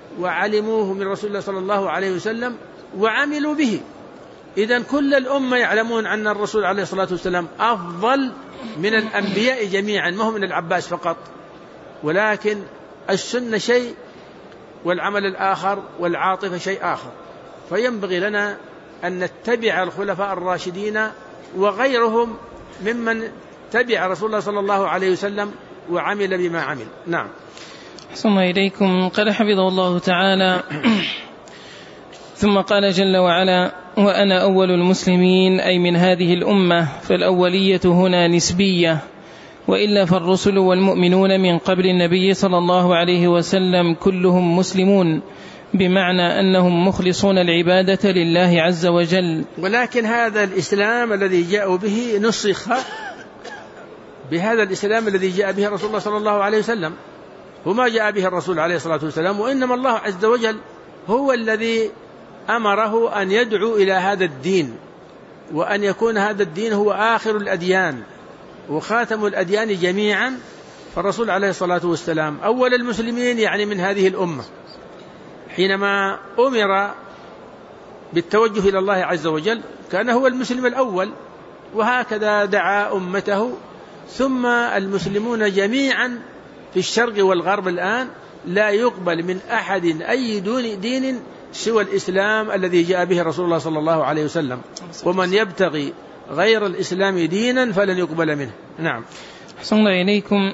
[SPEAKER 1] وعلموه من رسول الله صلى الله عليه وسلم وعملوا به. إذن كل الأمة يعلمون أن الرسول عليه الصلاة والسلام أفضل من الأنبياء جميعا، ما هو من العباس فقط، ولكن السنة شيء والعمل الآخر والعاطفة شيء آخر. فينبغي لنا أن نتبع الخلفاء الراشدين وغيرهم ممن تبع رسول الله صلى الله عليه وسلم وعمل بما عمل. نعم.
[SPEAKER 2] أحسن الله إليكم. قال حفظه الله تعالى: ثم قال جل وعلا: وأنا أول المسلمين، أي من هذه الأمة، فالأولية هنا نسبية، وإلا فالرسل والمؤمنون من قبل النبي صلى الله عليه وسلم كلهم مسلمون، بمعنى أنهم مخلصون العبادة لله عز وجل.
[SPEAKER 1] ولكن هذا الإسلام الذي جاءوا به نسخ بهذا الإسلام الذي جاء به رسول الله صلى الله عليه وسلم، وما جاء به الرسول عليه الصلاة والسلام، وإنما الله عز وجل هو الذي أمره أن يدعو إلى هذا الدين، وأن يكون هذا الدين هو آخر الأديان وخاتم الأديان جميعا. فالرسول عليه الصلاة والسلام أول المسلمين، يعني من هذه الأمة، حينما أمر بالتوجه إلى الله عز وجل كان هو المسلم الأول، وهكذا دعا أمته. ثم المسلمون جميعا في الشرق والغرب الآن لا يقبل من أحد أي دين سوى الإسلام الذي جاء به رسول الله صلى الله عليه وسلم، ومن يبتغي غير الإسلام دينا فلن يقبل منه. نعم.
[SPEAKER 2] أحسن الله إليكم.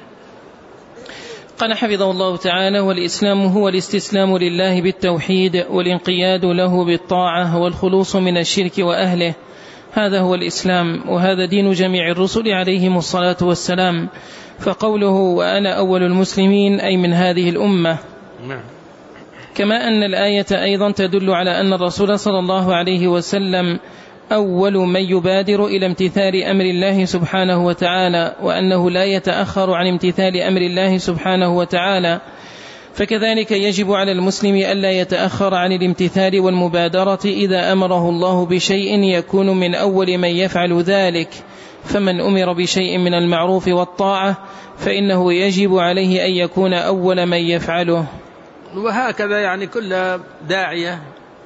[SPEAKER 2] قال حفظه الله تعالى: والإسلام هو الاستسلام لله بالتوحيد والانقياد له بالطاعة والخلوص من الشرك وأهله، هذا هو الإسلام، وهذا دين جميع الرسل عليهم الصلاة والسلام. فقوله وأنا أول المسلمين أي من هذه الأمة، كما أن الآية أيضا تدل على أن الرسول صلى الله عليه وسلم أول من يبادر إلى امتثال أمر الله سبحانه وتعالى، وأنه لا يتأخر عن امتثال أمر الله سبحانه وتعالى. فكذلك يجب على المسلم ألا يتأخر عن الامتثال والمبادرة إذا أمره الله بشيء يكون من أول من يفعل ذلك. فمن أمر بشيء من المعروف والطاعة فإنه يجب عليه أن يكون أول من يفعله.
[SPEAKER 1] وهكذا يعني كل داعية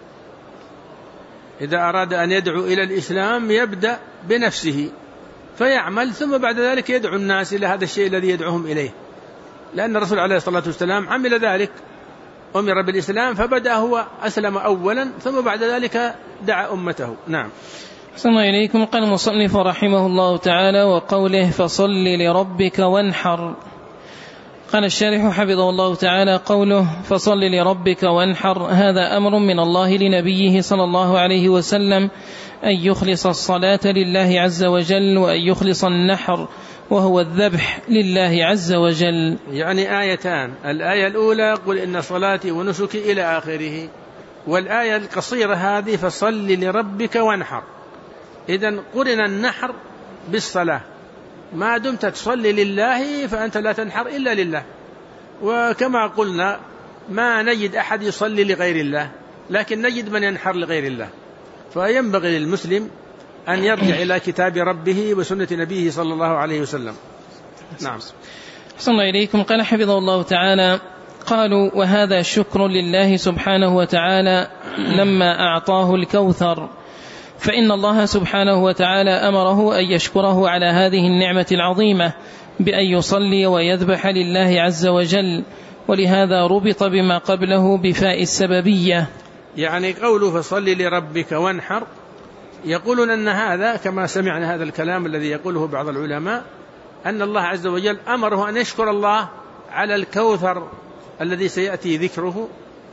[SPEAKER 1] إذا أراد أن يدعو إلى الإسلام يبدأ بنفسه فيعمل، ثم بعد ذلك يدعو الناس إلى هذا الشيء الذي يدعوهم إليه، لأن الرسول عليه الصلاة والسلام عمل ذلك، أمر بالإسلام فبدأ هو أسلم أولا، ثم بعد ذلك دعا أمته. نعم.
[SPEAKER 2] أحسن الله إليكم. قال المصنف رحمه الله تعالى: وقوله فصل لربك وانحر. قال الشارح حفظه الله تعالى: قوله فصل لربك وانحر هذا أمر من الله لنبيه صلى الله عليه وسلم أن يخلص الصلاة لله عز وجل، وأن يخلص النحر وهو الذبح لله عز وجل.
[SPEAKER 1] يعني آيتان، الآية الأولى قل إن صلاتي ونسكي إلى آخره، والآية القصيرة هذه فصل لربك وانحر. إذن قرن النحر بالصلاة، ما دمت تصلي لله فأنت لا تنحر إلا لله. وكما قلنا ما نجد أحد يصلي لغير الله، لكن نجد من ينحر لغير الله. فينبغي للمسلم أن يرجع إلى كتاب ربه وسنة نبيه صلى الله عليه وسلم. نعم.
[SPEAKER 2] أحسن الله إليكم. قال حفظه الله تعالى: قالوا وهذا شكر لله سبحانه وتعالى لما أعطاه الكوثر، فإن الله سبحانه وتعالى أمره أن يشكره على هذه النعمة العظيمة بأن يصلي ويذبح لله عز وجل، ولهذا ربط بما قبله بفاء السببية.
[SPEAKER 1] يعني قوله فصل لربك وانحر، يقولون أن هذا كما سمعنا هذا الكلام الذي يقوله بعض العلماء، أن الله عز وجل أمره أن يشكر الله على الكوثر الذي سيأتي ذكره،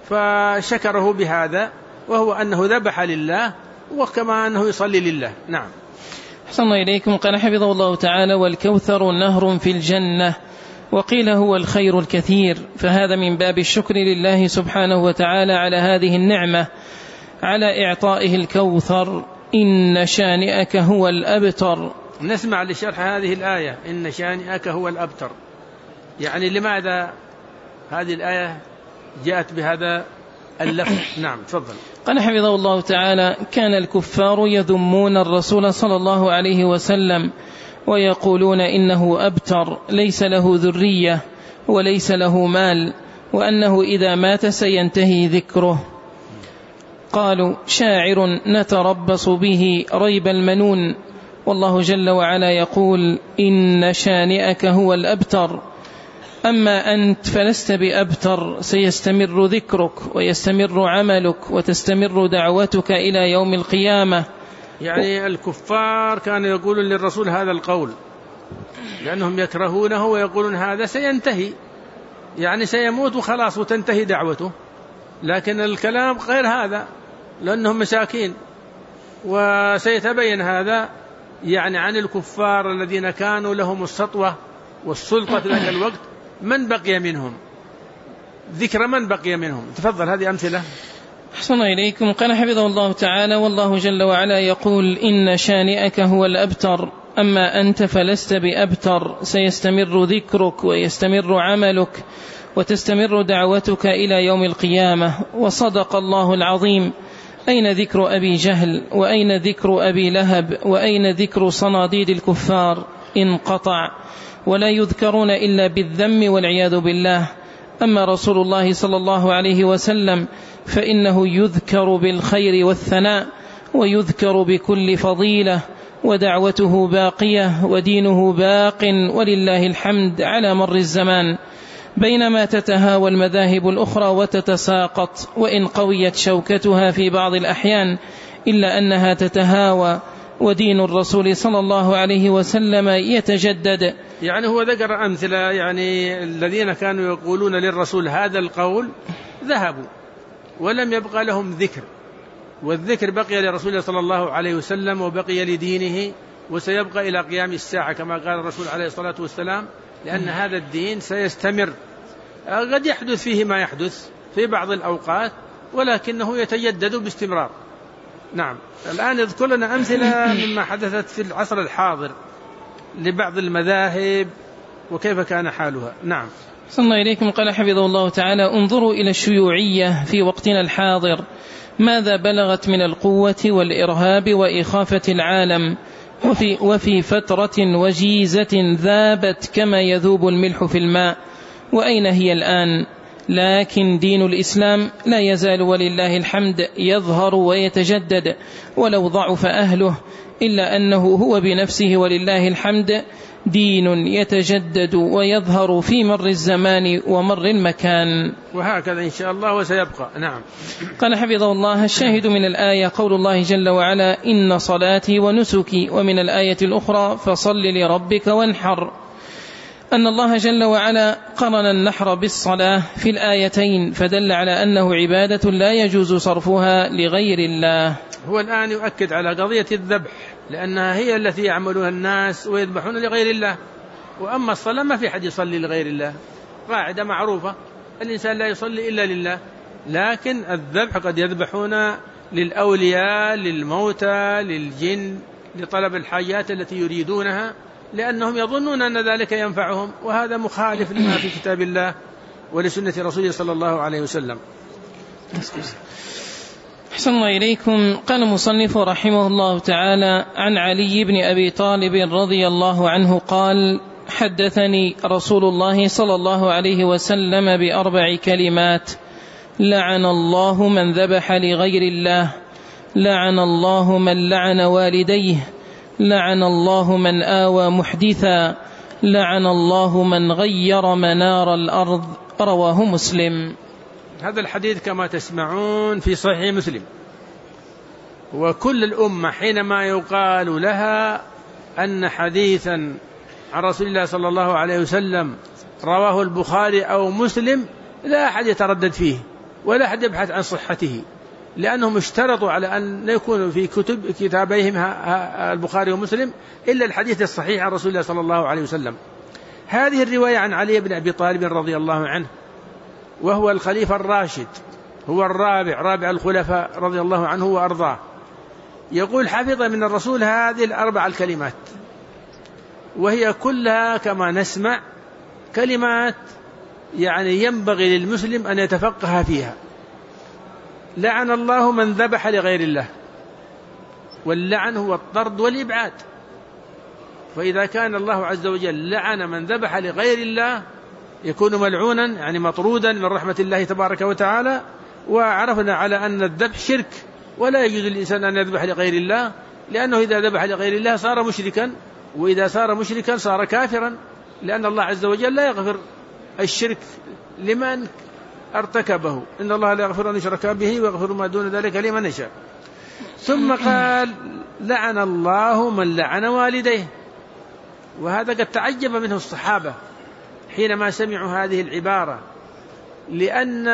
[SPEAKER 1] فشكره بهذا، وهو أنه ذبح لله وكما أنه يصلي لله. نعم.
[SPEAKER 2] أحسن الله إليكم. قال حفظه الله تعالى: والكوثر نهر في الجنة، وقيل هو الخير الكثير، فهذا من باب الشكر لله سبحانه وتعالى على هذه النعمة، على إعطائه الكوثر. إن شانئك هو الأبتر.
[SPEAKER 1] نسمع لشرح هذه الآية إن شانئك هو الأبتر، يعني لماذا هذه الآية جاءت بهذا اللفظ؟ نعم تفضل.
[SPEAKER 2] قال حفظه الله تعالى: كان الكفار يذمون الرسول صلى الله عليه وسلم ويقولون إنه أبتر، ليس له ذرية وليس له مال، وأنه إذا مات سينتهي ذكره. قالوا: شاعر نتربص به ريب المنون، والله جل وعلا يقول: إن شانئك هو الأبتر، أما أنت فلست بأبتر، سيستمر ذكرك ويستمر عملك وتستمر دعوتك إلى يوم القيامة.
[SPEAKER 1] يعني الكفار كانوا يقولون للرسول هذا القول لأنهم يكرهونه ويقولون هذا سينتهي، يعني سيموت وخلاص وتنتهي دعوته، لكن الكلام غير هذا لأنهم مساكين. وسيتبين هذا يعني عن الكفار الذين كانوا لهم السطوة والسلطة في ذلك الوقت من بقي منهم، ذكر من بقي منهم. تفضل، هذه أمثلة.
[SPEAKER 2] أحسن إليكم. قال حفظه الله تعالى: والله جل وعلا يقول: إن شانئك هو الأبتر، أما أنت فلست بأبتر، سيستمر ذكرك ويستمر عملك وتستمر دعوتك إلى يوم القيامة. وصدق الله العظيم. أين ذكر أبي جهل، وأين ذكر أبي لهب، وأين ذكر صناديد الكفار؟ انقطع، ولا يذكرون إلا بالذم والعياذ بالله. أما رسول الله صلى الله عليه وسلم فإنه يذكر بالخير والثناء، ويذكر بكل فضيلة، ودعوته باقية ودينه باق ولله الحمد على مر الزمان، بينما تتهاوى المذاهب الأخرى وتتساقط، وإن قويت شوكتها في بعض الأحيان إلا أنها تتهاوى، ودين الرسول صلى الله عليه وسلم يتجدد.
[SPEAKER 1] يعني هو ذكر أمثلة، يعني الذين كانوا يقولون للرسول هذا القول ذهبوا ولم يبقى لهم ذكر، والذكر بقي لرسول الله صلى الله عليه وسلم وبقي لدينه، وسيبقى إلى قيام الساعة كما قال الرسول عليه الصلاة والسلام، لأن هذا الدين سيستمر. قد يحدث فيه ما يحدث في بعض الأوقات، ولكنه يتجدد باستمرار. نعم. الآن اذكر لنا أمثلة مما حدثت في العصر الحاضر لبعض المذاهب وكيف كان حالها. نعم.
[SPEAKER 2] صلى إليكم. قال حفظه الله تعالى: انظروا إلى الشيوعية في وقتنا الحاضر، ماذا بلغت من القوة والإرهاب وإخافة العالم، وفي فترة وجيزة ذابت كما يذوب الملح في الماء، وأين هي الآن؟ لكن دين الإسلام لا يزال ولله الحمد يظهر ويتجدد ولو ضعف أهله، إلا أنه هو بنفسه ولله الحمد دين يتجدد ويظهر في مر الزمان ومر المكان،
[SPEAKER 1] وهكذا إن شاء الله وسيبقى. نعم.
[SPEAKER 2] قال حفظه الله: الشاهد من الآية قول الله جل وعلا: إن صلاتي ونسكي، ومن الآية الأخرى: فصل لربك وانحر. أن الله جل وعلا قرن النحر بالصلاة في الآيتين، فدل على أنه عبادة لا يجوز صرفها لغير الله.
[SPEAKER 1] هو الآن يؤكد على قضية الذبح، لأنها هي التي يعملها الناس ويذبحون لغير الله، وأما الصلاة ما في حد يصلي لغير الله، قاعدة معروفة، الإنسان لا يصلي إلا لله. لكن الذبح قد يذبحون للأولياء، للموتى، للجن، لطلب الحاجات التي يريدونها، لأنهم يظنون أن ذلك ينفعهم، وهذا مخالف لما في كتاب الله ولسنة رسوله صلى الله عليه وسلم.
[SPEAKER 2] أحسن الله إليكم. قال المصنف رحمه الله تعالى: عن علي بن أبي طالب رضي الله عنه قال: حدثني رسول الله صلى الله عليه وسلم بأربع كلمات: لعن الله من ذبح لغير الله، لعن الله من لعن والديه، لعن الله من آوى محدثا، لعن الله من غير منار الأرض. رواه مسلم.
[SPEAKER 1] هذا الحديث كما تسمعون في صحيح مسلم، وكل الأمة حينما يقال لها أن حديثا عن رسول الله صلى الله عليه وسلم رواه البخاري أو مسلم لا أحد يتردد فيه ولا أحد يبحث عن صحته، لأنهم اشترطوا على أن يكون في كتابيهم البخاري ومسلم إلا الحديث الصحيح عن رسول الله صلى الله عليه وسلم. هذه الرواية عن علي بن أبي طالب رضي الله عنه، وهو الخليفة الراشد، هو رابع الخلفاء رضي الله عنه وأرضاه، يقول: حفظ من الرسول هذه الأربع الكلمات، وهي كلها كما نسمع كلمات يعني ينبغي للمسلم أن يتفقه فيها. لعن الله من ذبح لغير الله، واللعن هو الطرد والإبعاد، فإذا كان الله عز وجل لعن من ذبح لغير الله يكون ملعونا يعني مطرودا من رحمة الله تبارك وتعالى. وعرفنا على أن الذبح شرك، ولا يجوز للإنسان أن يذبح لغير الله، لأنه إذا ذبح لغير الله صار مشركا، وإذا صار مشركا صار كافرا، لأن الله عز وجل لا يغفر الشرك لمن ارتكبه، إن الله لا يغفر أن يشرك به ويغفر ما دون ذلك لمن يشاء. ثم قال لعن الله من لعن والديه. وهذا قد تعجب منه الصحابة حينما سمعوا هذه العبارة، لأن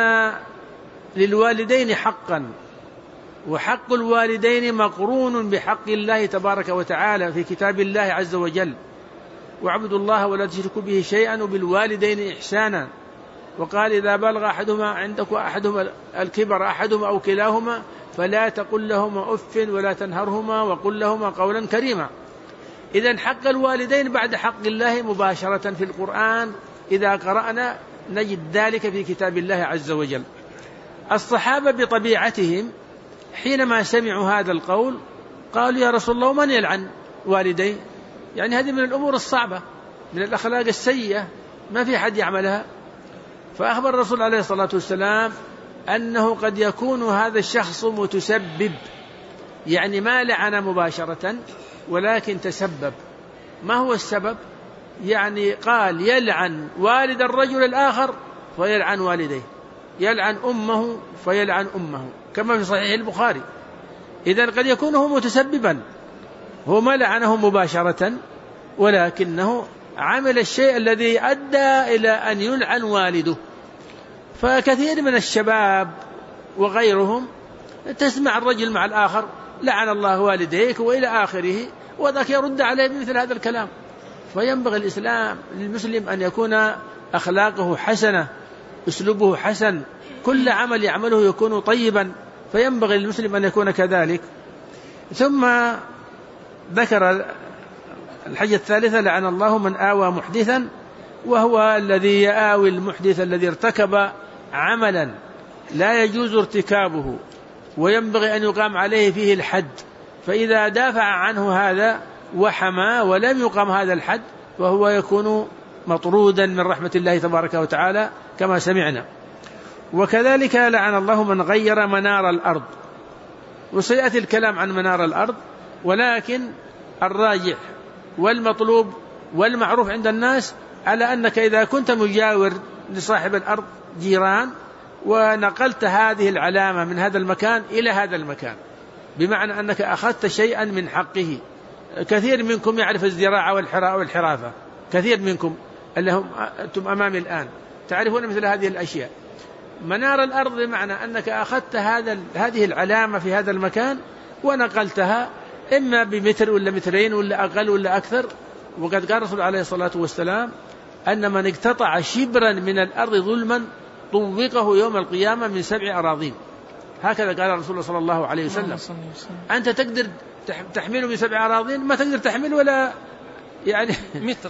[SPEAKER 1] للوالدين حقا، وحق الوالدين مقرون بحق الله تبارك وتعالى في كتاب الله عز وجل: واعبدوا الله ولا تشركوا به شيئا وبالوالدين إحسانا. وقال: إذا بلغ أحدهما الكبر أحدهما أو كلاهما فلا تقل لهما أف ولا تنهرهما وقل لهما قولا كريما. إذن حق الوالدين بعد حق الله مباشرة في القرآن إذا قرأنا نجد ذلك في كتاب الله عز وجل. الصحابة بطبيعتهم حينما سمعوا هذا القول قالوا: يا رسول الله، من يلعن والديه؟ يعني هذه من الأمور الصعبة، من الأخلاق السيئة، ما في حد يعملها. فأخبر الرسول عليه الصلاة والسلام أنه قد يكون هذا الشخص متسبب، يعني ما لعن مباشرة ولكن تسبب. ما هو السبب؟ يعني قال: يلعن والد الرجل الآخر فيلعن والديه، يلعن أمه فيلعن أمه، كما في صحيح البخاري. إذن قد يكون هو متسببا، هو ما لعنه مباشرة ولكنه عمل الشيء الذي أدى إلى أن يلعن والده. فكثير من الشباب وغيرهم تسمع الرجل مع الآخر: لعن الله والديك وإلى آخره، وذاك يرد عليه بمثل هذا الكلام. فينبغي الإسلام للمسلم أن يكون أخلاقه حسنة، أسلوبه حسن، كل عمل يعمله يكون طيبا، فينبغي للمسلم أن يكون كذلك. ثم ذكر الحاجة الثالثة: لعن الله من آوى محدثا، وهو الذي يآوي المحدث الذي ارتكب عملا لا يجوز ارتكابه وينبغي أن يقام عليه فيه الحد، فإذا دافع عنه هذا وحمى ولم يقام هذا الحد فهو يكون مطرودا من رحمة الله تبارك وتعالى كما سمعنا. وكذلك لعن الله من غير منار الأرض. وسيأتي الكلام عن منار الأرض، ولكن الراجح والمطلوب والمعروف عند الناس على أنك إذا كنت مجاور لصاحب الأرض جيران ونقلت هذه العلامة من هذا المكان إلى هذا المكان، بمعنى أنك أخذت شيئا من حقه. كثير منكم يعرف الزراعة والحرافة، كثير منكم اللي هم أنتم أمامي الآن تعرفون مثل هذه الأشياء. منار الأرض بمعنى أنك أخذت هذه العلامة في هذا المكان ونقلتها إما بمتر ولا مترين ولا أقل ولا أكثر. وقد قال الرسول عليه الصلاة والسلام أن من اقتطع شبرا من الأرض ظلما طوقه يوم القيامة من 7 أراضين. هكذا قال الرسول صلى الله عليه وسلم. أنت تقدر تحمله من 7 أراضين؟ ما تقدر تحمله ولا يعني
[SPEAKER 2] متر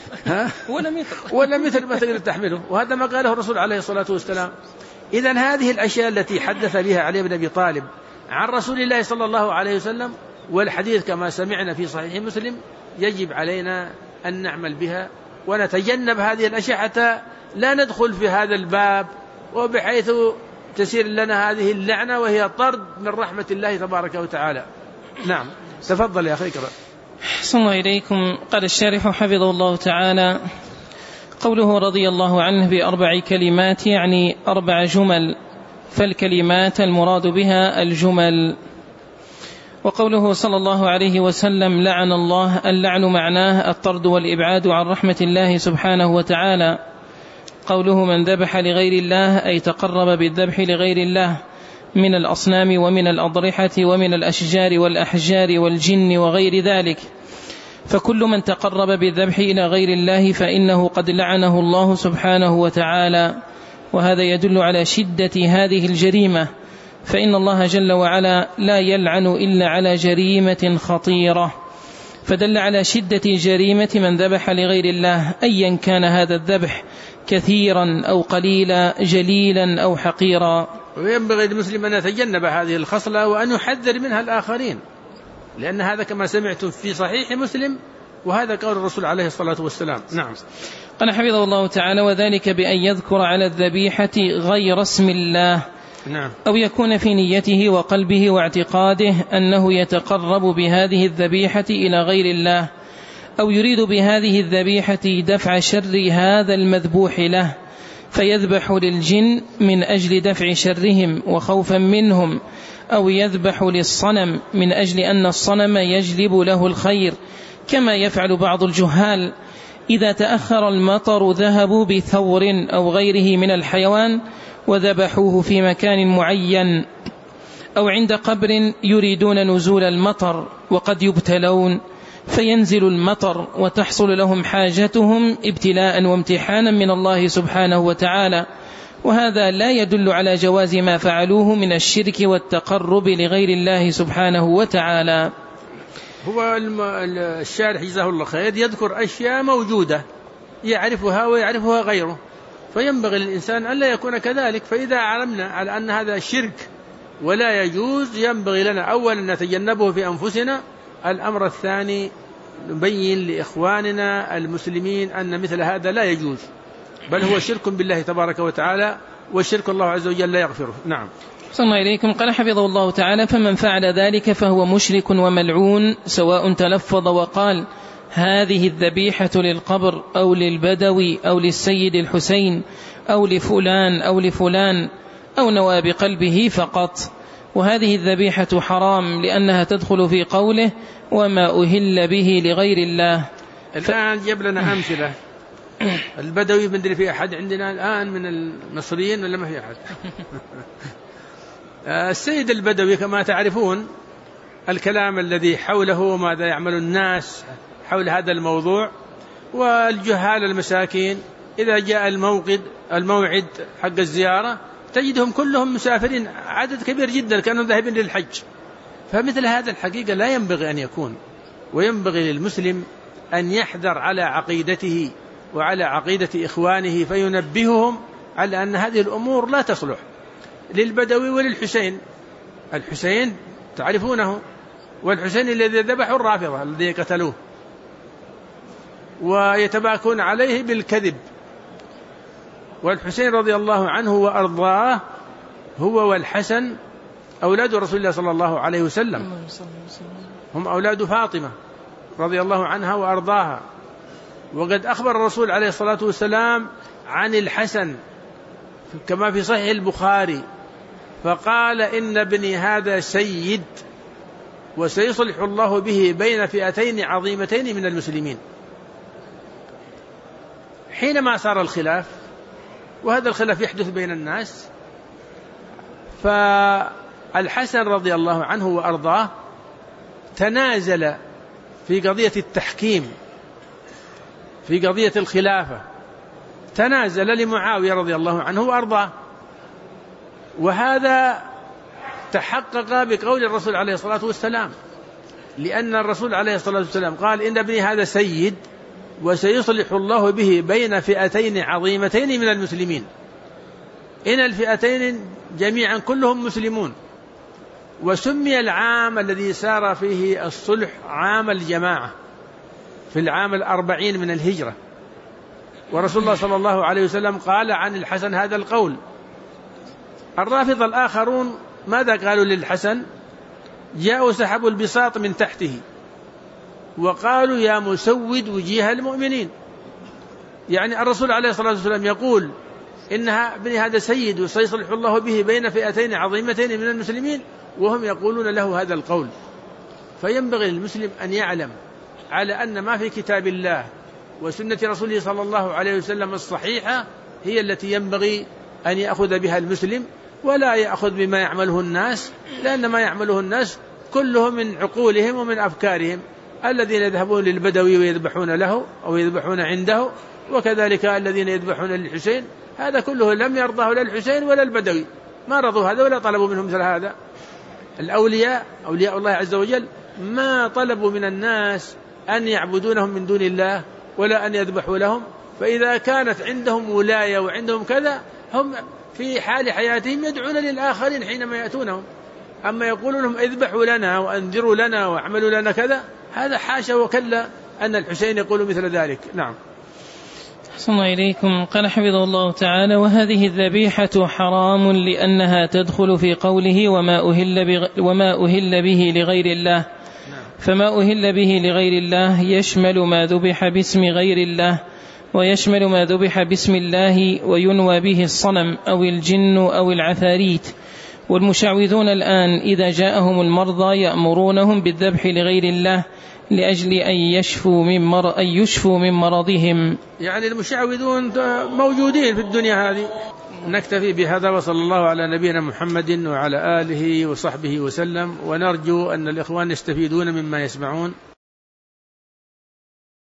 [SPEAKER 1] ولا متر ما تقدر تحمله. وهذا ما قاله الرسول عليه الصلاة والسلام. إذن هذه الأشياء التي حدث بها علي بن أبي طالب عن رسول الله صلى الله عليه وسلم، والحديث كما سمعنا في صحيح مسلم، يجب علينا أن نعمل بها ونتجنب هذه الأشياء حتى لا ندخل في هذا الباب، وبحيث تسير لنا هذه اللعنة وهي طرد من رحمة الله تبارك وتعالى. نعم، تفضل يا أخي اقرأ.
[SPEAKER 2] أحسن الله إليكم. قال الشارح حفظه الله تعالى: قوله رضي الله عنه ب4 كلمات يعني 4 جمل، فالكلمات المراد بها الجمل. وقوله صلى الله عليه وسلم لعن الله، اللعن معناه الطرد والإبعاد عن رحمة الله سبحانه وتعالى. قوله من ذبح لغير الله أي تقرب بالذبح لغير الله من الأصنام ومن الأضرحة ومن الأشجار والأحجار والجن وغير ذلك. فكل من تقرب بالذبح إلى غير الله فإنه قد لعنه الله سبحانه وتعالى. وهذا يدل على شدة هذه الجريمة، فإن الله جل وعلا لا يلعن إلا على جريمة خطيرة. فدل على شدة جريمة من ذبح لغير الله، أيا كان هذا الذبح كثيرا أو قليلا، جليلا أو حقيرا.
[SPEAKER 1] وينبغي للمسلم أن يتجنب هذه الخصلة وأن يحذر منها الآخرين، لأن هذا كما سمعتم في صحيح مسلم وهذا قول الرسول عليه الصلاة والسلام. نعم.
[SPEAKER 2] قال حفظه الله تعالى: وذلك بأن يذكر على الذبيحة غير اسم الله.
[SPEAKER 1] نعم.
[SPEAKER 2] أو يكون في نيته وقلبه واعتقاده أنه يتقرب بهذه الذبيحة إلى غير الله، أو يريد بهذه الذبيحة دفع شر هذا المذبوح له، فيذبح للجن من أجل دفع شرهم وخوفا منهم، أو يذبح للصنم من أجل أن الصنم يجلب له الخير، كما يفعل بعض الجهال إذا تأخر المطر ذهبوا بثور أو غيره من الحيوان وذبحوه في مكان معين، أو عند قبر يريدون نزول المطر وقد يبتلون فينزل المطر وتحصل لهم حاجتهم ابتلاء وامتحانا من الله سبحانه وتعالى، وهذا لا يدل على جواز ما فعلوه من الشرك والتقرب لغير الله سبحانه وتعالى.
[SPEAKER 1] هو الشارح جزاه الله خير يذكر أشياء موجودة يعرفها ويعرفها غيره، فينبغي للإنسان أن لا يكون كذلك. فإذا علمنا على أن هذا شرك ولا يجوز ينبغي لنا أولا نتجنبه في أنفسنا. الأمر الثاني نبين لإخواننا المسلمين أن مثل هذا لا يجوز، بل هو شرك بالله تبارك وتعالى، والشرك الله عز وجل لا يغفره. نعم.
[SPEAKER 2] صلى الله إليكم. قال حفظه الله تعالى: فمن فعل ذلك فهو مشرك وملعون، سواء تلفظ وقال هذه الذبيحة للقبر أو للبدوي أو للسيد الحسين أو لفلان أو لفلان، أو نوى بقلبه فقط. وهذه الذبيحة حرام لأنها تدخل في قوله وما أهل به لغير الله.
[SPEAKER 1] الآن جاب لنا أمثلة. البدوي بندري في أحد عندنا الآن من المصريين ولا ما في أحد؟ السيد البدوي كما تعرفون الكلام الذي حوله وماذا يعمل الناس حول هذا الموضوع، والجهال المساكين إذا جاء الموعد حق الزيارة تجدهم كلهم مسافرين، عدد كبير جدا كانوا ذاهبين للحج. فمثل هذا الحقيقة لا ينبغي أن يكون، وينبغي للمسلم أن يحذر على عقيدته وعلى عقيدة إخوانه، فينبههم على أن هذه الأمور لا تصلح. للبدوي وللحسين، الحسين تعرفونه، والحسين الذي ذبحوا الرافضة الذي قتلوه ويتباكون عليه بالكذب. والحسين رضي الله عنه وأرضاه هو والحسن أولاد رسول الله صلى الله عليه وسلم، هم أولاد فاطمة رضي الله عنها وأرضاها. وقد أخبر الرسول عليه الصلاة والسلام عن الحسن كما في صحيح البخاري، فقال إن ابني هذا سيد وسيصلح الله به بين فئتين عظيمتين من المسلمين. حينما صار الخلاف، وهذا الخلاف يحدث بين الناس، فالحسن رضي الله عنه وأرضاه تنازل في قضية التحكيم، في قضية الخلافة، تنازل لمعاوية رضي الله عنه وأرضاه. وهذا تحقق بقول الرسول عليه الصلاة والسلام، لأن الرسول عليه الصلاة والسلام قال إن ابني هذا سيد وسيصلح الله به بين فئتين عظيمتين من المسلمين. إن الفئتين جميعا كلهم مسلمون. وسمي العام الذي سار فيه الصلح عام الجماعة في العام 40 من الهجرة. ورسول الله صلى الله عليه وسلم قال عن الحسن هذا القول. الرافضة الآخرون ماذا قالوا للحسن؟ جاءوا سحبوا البساط من تحته وقالوا يا مسود وجيه المؤمنين. يعني الرسول عليه الصلاة والسلام يقول إنها ابن هذا سيد وسيصلح الله به بين فئتين عظيمتين من المسلمين، وهم يقولون له هذا القول. فينبغي للمسلم أن يعلم على أن ما في كتاب الله وسنة رسوله صلى الله عليه وسلم الصحيحة هي التي ينبغي أن يأخذ بها المسلم، ولا يأخذ بما يعمله الناس، لأن ما يعمله الناس كله من عقولهم ومن أفكارهم. الذين يذهبون للبدوي ويذبحون له أو يذبحون عنده، وكذلك الذين يذبحون للحسين، هذا كله لم يرضاه لا الحسين ولا البدوي، ما رضوا هذا ولا طلبوا منهم مثل هذا. الأولياء أولياء الله عز وجل ما طلبوا من الناس أن يعبدونهم من دون الله ولا أن يذبحوا لهم. فإذا كانت عندهم ولاية وعندهم كذا، هم في حال حياتهم يدعون للآخرين حينما يأتونهم. أما يقولون لهم اذبحوا لنا وأنذروا لنا واعملوا لنا كذا، هذا حاشا وكلا أن الحسين يقول مثل ذلك. نعم.
[SPEAKER 2] أحسن الله إليكم. قال حفظه الله تعالى: وهذه الذبيحة حرام لأنها تدخل في قوله وما أهل به لغير الله. فما أهل به لغير الله يشمل ما ذبح باسم غير الله، ويشمل ما ذبح باسم الله وينوى به الصنم أو الجن أو العفاريت. والمشعوذون الآن إذا جاءهم المرضى يأمرونهم بالذبح لغير الله لأجل أن يشفوا من مرضهم.
[SPEAKER 1] يعني المشعوذون موجودين في الدنيا هذه. نكتفي بهذا، وصلى الله على نبينا محمد وعلى آله وصحبه وسلم، ونرجو أن الإخوان يستفيدون مما يسمعون.